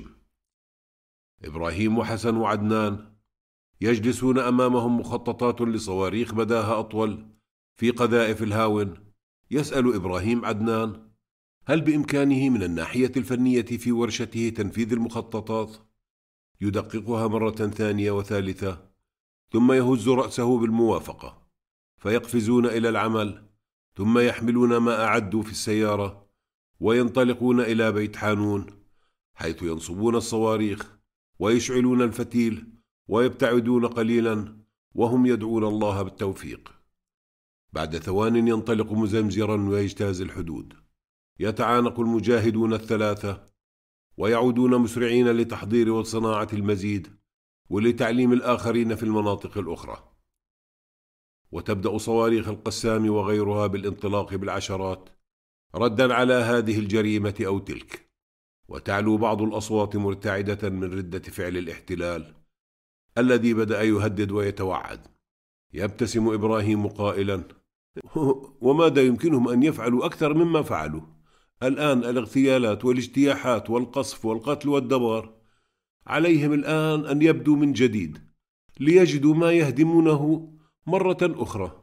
إبراهيم وحسن وعدنان يجلسون أمامهم مخططات لصواريخ مداها أطول في قذائف الهاون. يسأل إبراهيم عدنان: هل بإمكانه من الناحية الفنية في ورشته تنفيذ المخططات؟ يدققها مرة ثانية وثالثة، ثم يهز رأسه بالموافقة، فيقفزون إلى العمل، ثم يحملون ما أعدوا في السيارة وينطلقون إلى بيت حانون، حيث ينصبون الصواريخ ويشعلون الفتيل ويبتعدون قليلا وهم يدعون الله بالتوفيق. بعد ثوان ينطلق مزمزرا ويجتاز الحدود. يتعانق المجاهدون الثلاثة ويعودون مسرعين لتحضير وصناعة المزيد ولتعليم الآخرين في المناطق الأخرى. وتبدأ صواريخ القسام وغيرها بالانطلاق بالعشرات ردا على هذه الجريمة أو تلك، وتعلو بعض الأصوات مرتعدة من ردة فعل الاحتلال الذي بدأ يهدد ويتوعد. يبتسم إبراهيم قائلا: وماذا يمكنهم أن يفعلوا أكثر مما فعلوا الآن؟ الاغتيالات والاجتياحات والقصف والقتل والدمار. عليهم الآن أن يبدوا من جديد ليجدوا ما يهدمونه مرة أخرى.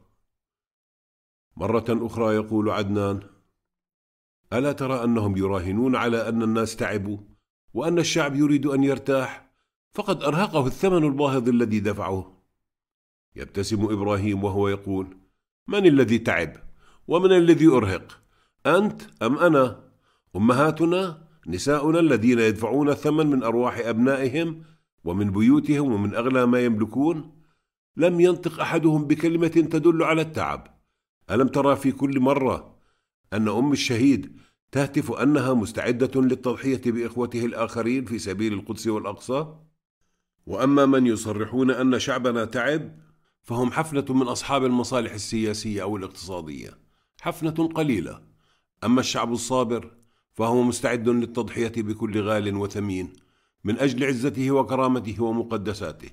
مرة أخرى يقول عدنان: ألا ترى أنهم يراهنون على أن الناس تعبوا وأن الشعب يريد أن يرتاح، فقد أرهقه الثمن الباهظ الذي دفعه. يبتسم إبراهيم وهو يقول: من الذي تعب؟ ومن الذي أرهق؟ أنت أم أنا؟ أمهاتنا؟ نساؤنا الذين يدفعون الثمن من أرواح أبنائهم ومن بيوتهم ومن أغلى ما يملكون، لم ينطق أحدهم بكلمة تدل على التعب. ألم ترى في كل مرة أن أم الشهيد تهتف أنها مستعدة للتضحية بإخوته الآخرين في سبيل القدس والأقصى؟ وأما من يصرحون أن شعبنا تعب فهم حفنة من أصحاب المصالح السياسية أو الاقتصادية، حفنة قليلة. أما الشعب الصابر فهو مستعد للتضحية بكل غال وثمين من أجل عزته وكرامته ومقدساته.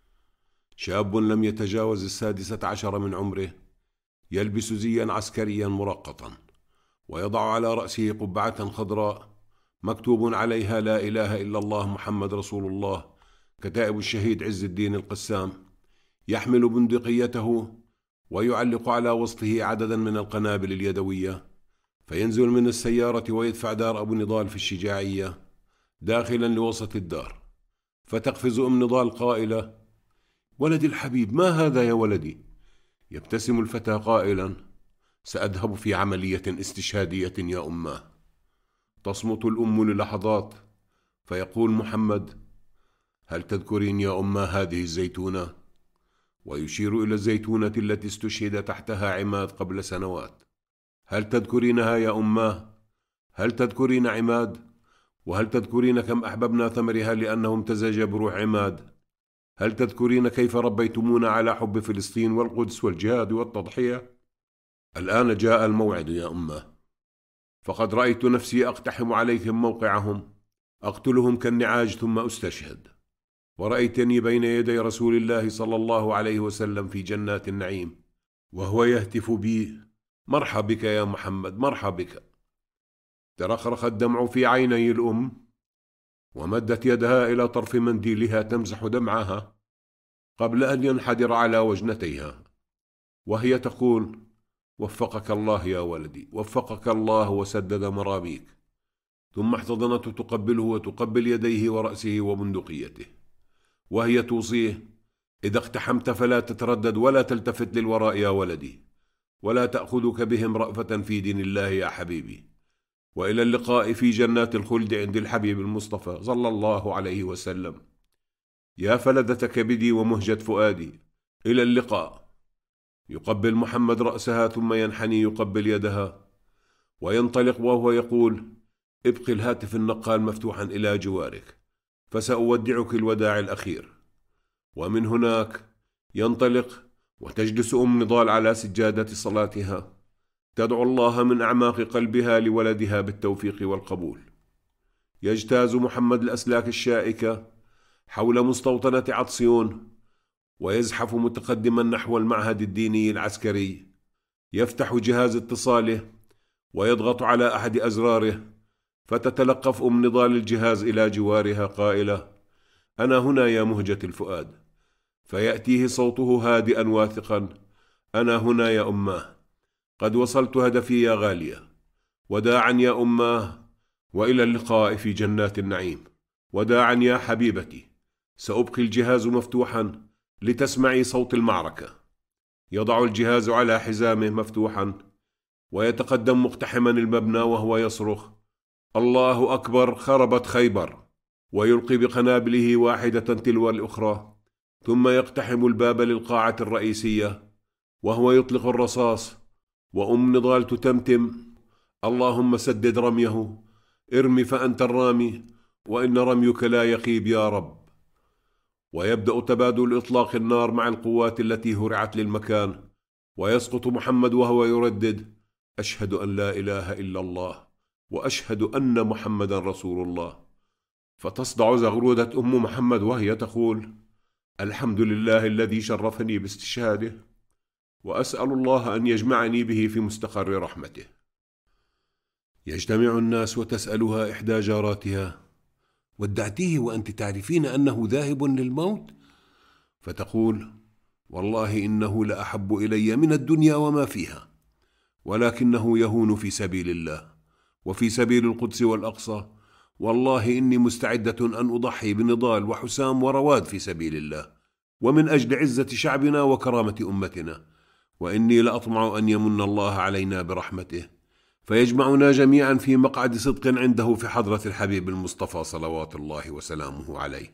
شاب لم يتجاوز السادسة عشر من عمره يلبس زيا عسكريا مرقطا، ويضع على رأسه قبعة خضراء مكتوب عليها لا إله إلا الله محمد رسول الله، كتائب الشهيد عز الدين القسام. يحمل بندقيته ويعلق على وسطه عددا من القنابل اليدوية، فينزل من السيارة ويدفع دار أبو نضال في الشجاعية داخلا لوسط الدار، فتقفز أم نضال قائلة: ولدي الحبيب، ما هذا يا ولدي؟ يبتسم الفتى قائلا: سأذهب في عملية استشهادية يا أماه. تصمت الأم للحظات، فيقول محمد: هل تذكرين يا أماه هذه الزيتونة؟ ويشير إلى الزيتونة التي استشهد تحتها عماد قبل سنوات. هل تذكرينها يا أماه؟ هل تذكرين عماد؟ وهل تذكرين كم أحببنا ثمرها لأنه امتزج بروح عماد؟ هل تذكرين كيف ربيتمونا على حب فلسطين والقدس والجهاد والتضحية؟ الآن جاء الموعد يا أماه، فقد رأيت نفسي أقتحم عليهم موقعهم، أقتلهم كالنعاج ثم أستشهد. ورأيتني بين يدي رسول الله صلى الله عليه وسلم في جنات النعيم وهو يهتف بي: مرحبا بك يا محمد، مرحبا بك. ترخرخ الدمع في عيني الأم، ومدت يدها إلى طرف منديلها تمسح دمعها قبل أن ينحدر على وجنتيها، وهي تقول: وفقك الله يا ولدي، وفقك الله وسدد مراميك. ثم احتضنته تقبله وتقبل يديه ورأسه وبندقيته، وهي توصيه: إذا اقتحمت فلا تتردد ولا تلتفت للوراء يا ولدي، ولا تأخذك بهم رأفة في دين الله يا حبيبي. وإلى اللقاء في جنات الخلد عند الحبيب المصطفى صلى الله عليه وسلم. يا فلذة كبدي ومهجة فؤادي، إلى اللقاء. يقبل محمد رأسها ثم ينحني يقبل يدها، وينطلق وهو يقول: ابقي الهاتف النقال مفتوحا إلى جوارك، فسأودعك الوداع الأخير. ومن هناك ينطلق، وتجلس أم نضال على سجادة صلاتها تدعو الله من أعماق قلبها لولدها بالتوفيق والقبول. يجتاز محمد الأسلاك الشائكة حول مستوطنة عطسيون، ويزحف متقدما نحو المعهد الديني العسكري. يفتح جهاز اتصاله ويضغط على أحد أزراره، فتتلقف أم نضال الجهاز إلى جوارها قائلة: أنا هنا يا مهجة الفؤاد. فيأتيه صوته هادئا واثقا: أنا هنا يا أماه، قد وصلت هدفي يا غالية. وداعا يا أماه، وإلى اللقاء في جنات النعيم. وداعا يا حبيبتي، سأبقي الجهاز مفتوحا لتسمعي صوت المعركة. يضع الجهاز على حزامه مفتوحا، ويتقدم مقتحما المبنى وهو يصرخ: الله أكبر، خربت خيبر. ويلقي بقنابله واحدة تلو الأخرى، ثم يقتحم الباب للقاعة الرئيسية وهو يطلق الرصاص، وأم نضال تتمتم: اللهم سدد رميه، ارمي فأنت الرامي، وإن رميك لا يخيب يا رب. ويبدأ تبادل إطلاق النار مع القوات التي هرعت للمكان، ويسقط محمد وهو يردد: أشهد أن لا إله إلا الله، وأشهد أن محمدا رسول الله. فتصدع زغرودة أم محمد وهي تقول: الحمد لله الذي شرفني باستشهاده، وأسأل الله أن يجمعني به في مستقر رحمته. يجتمع الناس وتسألها إحدى جاراتها: ودعتيه وأنت تعرفين أنه ذاهب للموت؟ فتقول: والله إنه لأحب إلي من الدنيا وما فيها، ولكنه يهون في سبيل الله وفي سبيل القدس والأقصى. والله إني مستعدة أن أضحي بنضال وحسام ورواد في سبيل الله ومن أجل عزة شعبنا وكرامة أمتنا، وإني لأطمع أن يمن الله علينا برحمته فيجمعنا جميعا في مقعد صدق عنده في حضرة الحبيب المصطفى صلوات الله وسلامه عليه.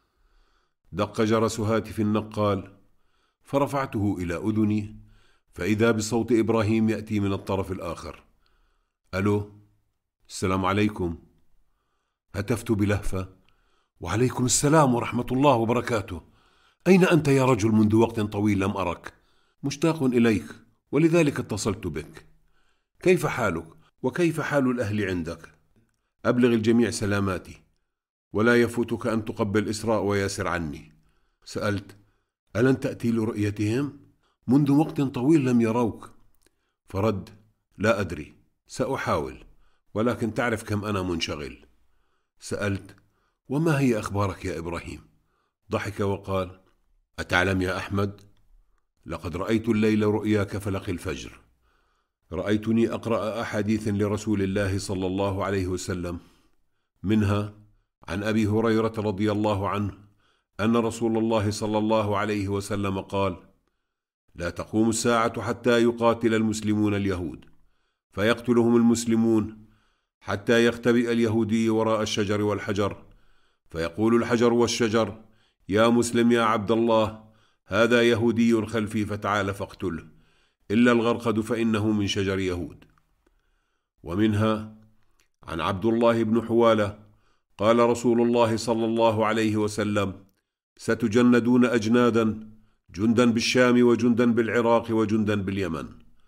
دق جرس هاتف النقال، فرفعته إلى أذني، فإذا بصوت إبراهيم يأتي من الطرف الآخر: ألو، السلام عليكم. هتفت بلهفة: وعليكم السلام ورحمة الله وبركاته. أين أنت يا رجل؟ منذ وقت طويل لم أرك، مشتاق إليك ولذلك اتصلت بك. كيف حالك وكيف حال الأهل عندك؟ أبلغ الجميع سلاماتي، ولا يفوتك أن تقبل إسراء وياسر عني. سألت: ألن تأتي لرؤيتهم؟ منذ وقت طويل لم يروك. فرد: لا أدري، سأحاول، ولكن تعرف كم أنا منشغل. سألت: وما هي أخبارك يا إبراهيم؟ ضحك وقال: أتعلم يا أحمد، لقد رأيت الليل رؤياك فلق الفجر. رأيتني أقرأ أحاديث لرسول الله صلى الله عليه وسلم، منها عن أبي هريرة رضي الله عنه أن رسول الله صلى الله عليه وسلم قال: لا تقوم الساعة حتى يقاتل المسلمون اليهود، فيقتلهم المسلمون، حتى يختبئ اليهودي وراء الشجر والحجر، فيقول الحجر والشجر: يا مسلم يا عبد الله، هذا يهودي خلفي فتعال فاقتله، إلا الغرقد فإنه من شجر يهود. ومنها عن عبد الله بن حوالة قال رسول الله صلى الله عليه وسلم: ستجندون أجنادا، جندا بالشام وجندا بالعراق وجندا باليمن.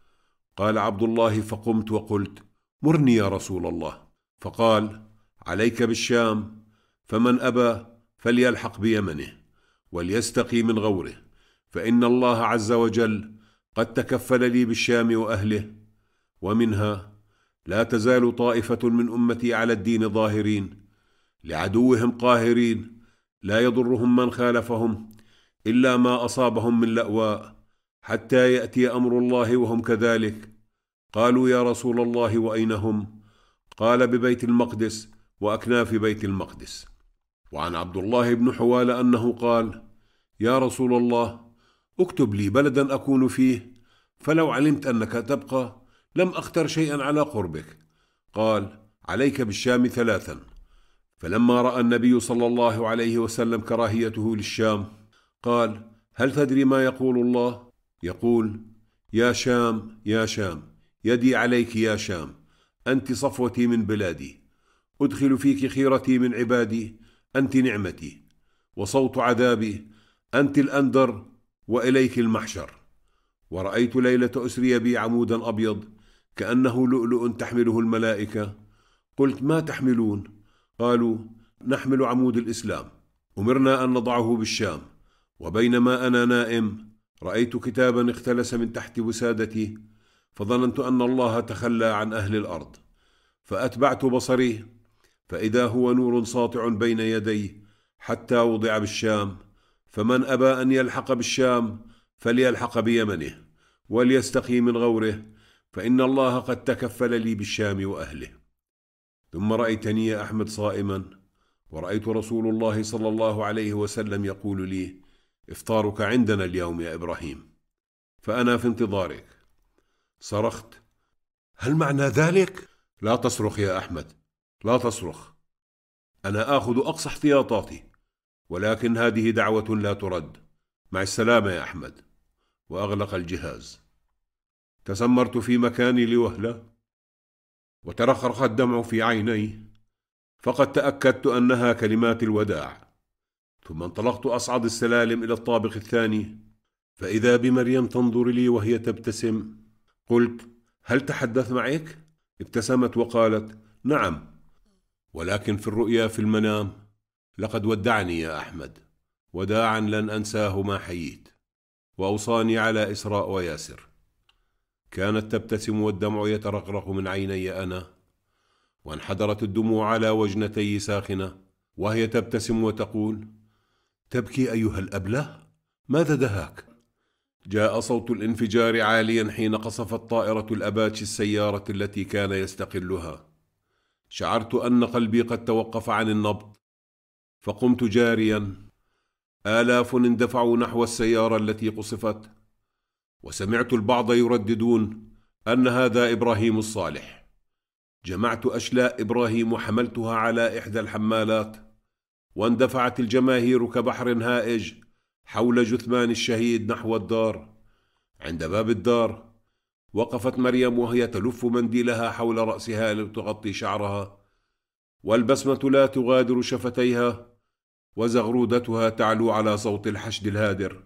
قال عبد الله: فقمت وقلت: مرني يا رسول الله. فقال: عليك بالشام، فمن أبى فليلحق بيمنه وليستقي من غوره، فإن الله عز وجل قد تكفل لي بالشام وأهله. ومنها: لا تزال طائفة من أمتي على الدين ظاهرين، لعدوهم قاهرين، لا يضرهم من خالفهم إلا ما أصابهم من لأواء، حتى يأتي أمر الله وهم كذلك. قالوا: يا رسول الله وأين هم؟ قال: ببيت المقدس وأكناف بيت المقدس. وعن عبد الله بن حوالة أنه قال: يا رسول الله، اكتب لي بلدا أكون فيه، فلو علمت أنك تبقى لم أختر شيئا على قربك. قال: عليك بالشام ثلاثا. فلما رأى النبي صلى الله عليه وسلم كراهيته للشام قال: هل تدري ما يقول الله؟ يقول: يا شام يا شام، يدي عليك يا شام، أنت صفوتي من بلادي، أدخل فيك خيرتي من عبادي، أنت نعمتي، وصوت عذابي، أنت الأندر وإليك المحشر. ورأيت ليلة أسري بي عمودا أبيض كأنه لؤلؤ تحمله الملائكة. قلت: ما تحملون؟ قالوا: نحمل عمود الإسلام، أمرنا أن نضعه بالشام. وبينما أنا نائم رأيت كتابا اختلس من تحت وسادتي، فظننت أن الله تخلى عن أهل الأرض، فأتبعت بصري فإذا هو نور ساطع بين يدي حتى وضع بالشام. فمن أبى أن يلحق بالشام فليلحق بيمنه وليستقي من غوره، فإن الله قد تكفل لي بالشام وأهله. ثم رأيتني يا أحمد صائما، ورأيت رسول الله صلى الله عليه وسلم يقول لي: إفطارك عندنا اليوم يا إبراهيم، فأنا في انتظارك. صرخت: هل معنى ذلك؟ لا تصرخ يا أحمد، لا تصرخ، أنا آخذ أقصى احتياطاتي، ولكن هذه دعوة لا ترد. مع السلامة يا أحمد. وأغلق الجهاز. تسمرت في مكاني لوهلة، وترخرخ الدمع في عيني، فقد تأكدت أنها كلمات الوداع. ثم انطلقت أصعد السلالم إلى الطابق الثاني، فإذا بمريم تنظر لي وهي تبتسم. قلت: هل تحدث معك؟ ابتسمت وقالت: نعم، ولكن في الرؤيا في المنام لقد ودعني يا أحمد وداعا لن أنساه ما حييت، وأوصاني على إسراء وياسر. كانت تبتسم والدمع يترقرق من عيني أنا، وانحدرت الدموع على وجنتي ساخنة، وهي تبتسم وتقول: تبكي أيها الأبله؟ ماذا دهاك؟ جاء صوت الانفجار عاليا حين قصفت طائرة الأباتشي السيارة التي كان يستقلها. شعرت أن قلبي قد توقف عن النبض، فقمت جاريا. آلاف اندفعوا نحو السيارة التي قصفت، وسمعت البعض يرددون أن هذا إبراهيم الصالح. جمعت أشلاء إبراهيم وحملتها على إحدى الحمالات، واندفعت الجماهير كبحر هائج حول جثمان الشهيد نحو الدار. عند باب الدار وقفت مريم وهي تلف منديلها حول رأسها لتغطي شعرها، والبسمة لا تغادر شفتيها، وزغرودتها تعلو على صوت الحشد الهادر.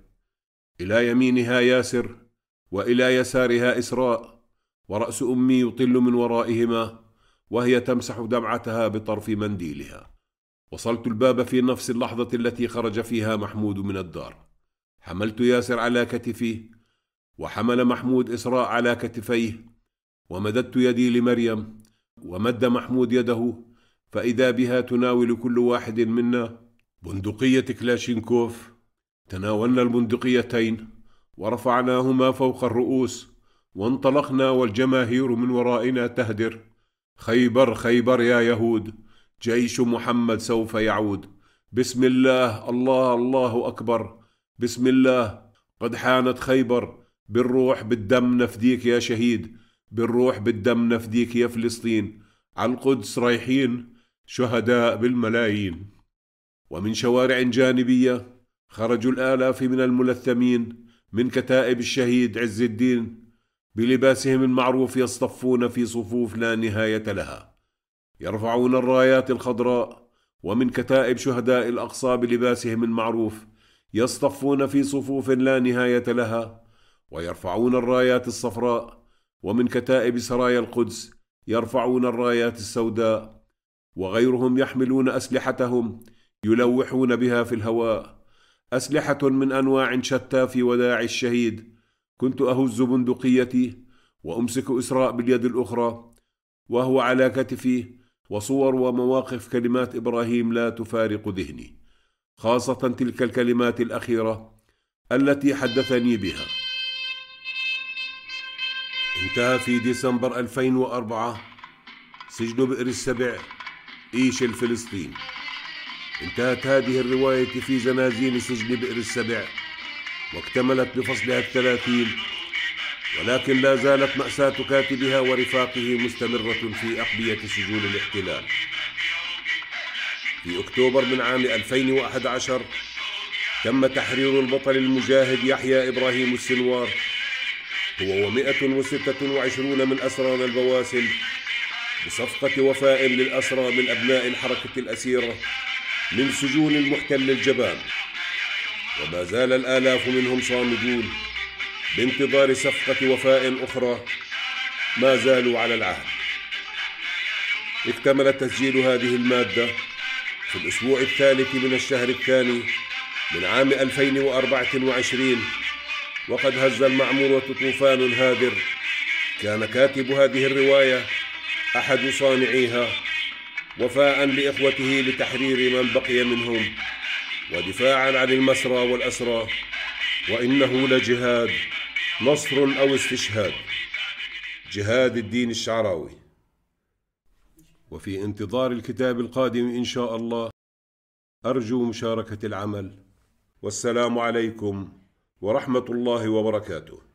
إلى يمينها ياسر، وإلى يسارها إسراء، ورأس أمي يطل من ورائهما وهي تمسح دمعتها بطرف منديلها. وصلت الباب في نفس اللحظة التي خرج فيها محمود من الدار. حملت ياسر على كتفي، وحمل محمود إسراء على كتفيه، ومددت يدي لمريم، ومد محمود يده، فإذا بها تناول كل واحد منا بندقية كلاشينكوف. تناولنا البندقيتين ورفعناهما فوق الرؤوس، وانطلقنا والجماهير من ورائنا تهدر: خيبر خيبر يا يهود، جيش محمد سوف يعود. بسم الله، الله الله أكبر، بسم الله، قد حانت خيبر، بالروح بالدم نفديك يا شهيد، بالروح بالدم نفديك يا فلسطين، على القدس رايحين شهداء بالملايين. ومن شوارع جانبية خرجوا الآلاف من الملثمين من كتائب الشهيد عز الدين بلباسهم المعروف، يصطفون في صفوف لا نهاية لها، يرفعون الرايات الخضراء. ومن كتائب شهداء الأقصى بلباسهم المعروف يصطفون في صفوف لا نهاية لها ويرفعون الرايات الصفراء. ومن كتائب سرايا القدس يرفعون الرايات السوداء. وغيرهم يحملون أسلحتهم يلوحون بها في الهواء، أسلحة من أنواع شتى في وداع الشهيد. كنت أهز بندقيتي وأمسك إسراء باليد الأخرى وهو على كتفي، وصور ومواقف كلمات إبراهيم لا تفارق ذهني، خاصة تلك الكلمات الأخيرة التي حدثني بها. انتهى في ديسمبر ألفين وأربعة سجن بئر السبع، إيش الفلسطين. انتهت هذه الرواية في زنازين سجن بئر السبع، واكتملت بفصلها الثلاثين، ولكن لا زالت مأساة كاتبها ورفاقه مستمرة في أقبية سجون الاحتلال. في أكتوبر من عام ألفين وأحد عشر تم تحرير البطل المجاهد يحيى إبراهيم السنوار، هو ومئة وستة وعشرون من أسرانا البواسل، بصفقة وفاء للأسرى من أبناء الحركة الأسيرة من سجون المحتل الجبان. وما زال الآلاف منهم صامدون بانتظار صفقة وفاء أخرى، ما زالوا على العهد. اكتمل تسجيل هذه المادة في الأسبوع الثالث من الشهر الثاني من عام ألفين وأربعة وعشرين، وقد هز المعمورة طوفان هادر. كان كاتب هذه الرواية أحد صانعيها، وفاء لإخوته لتحرير من بقي منهم ودفاعا عن المسرى والأسرى. وإنه لجهاد، نصر أو استشهاد، جهاد الدين الشعراوي. وفي انتظار الكتاب القادم إن شاء الله، أرجو مشاركة العمل، والسلام عليكم ورحمة الله وبركاته.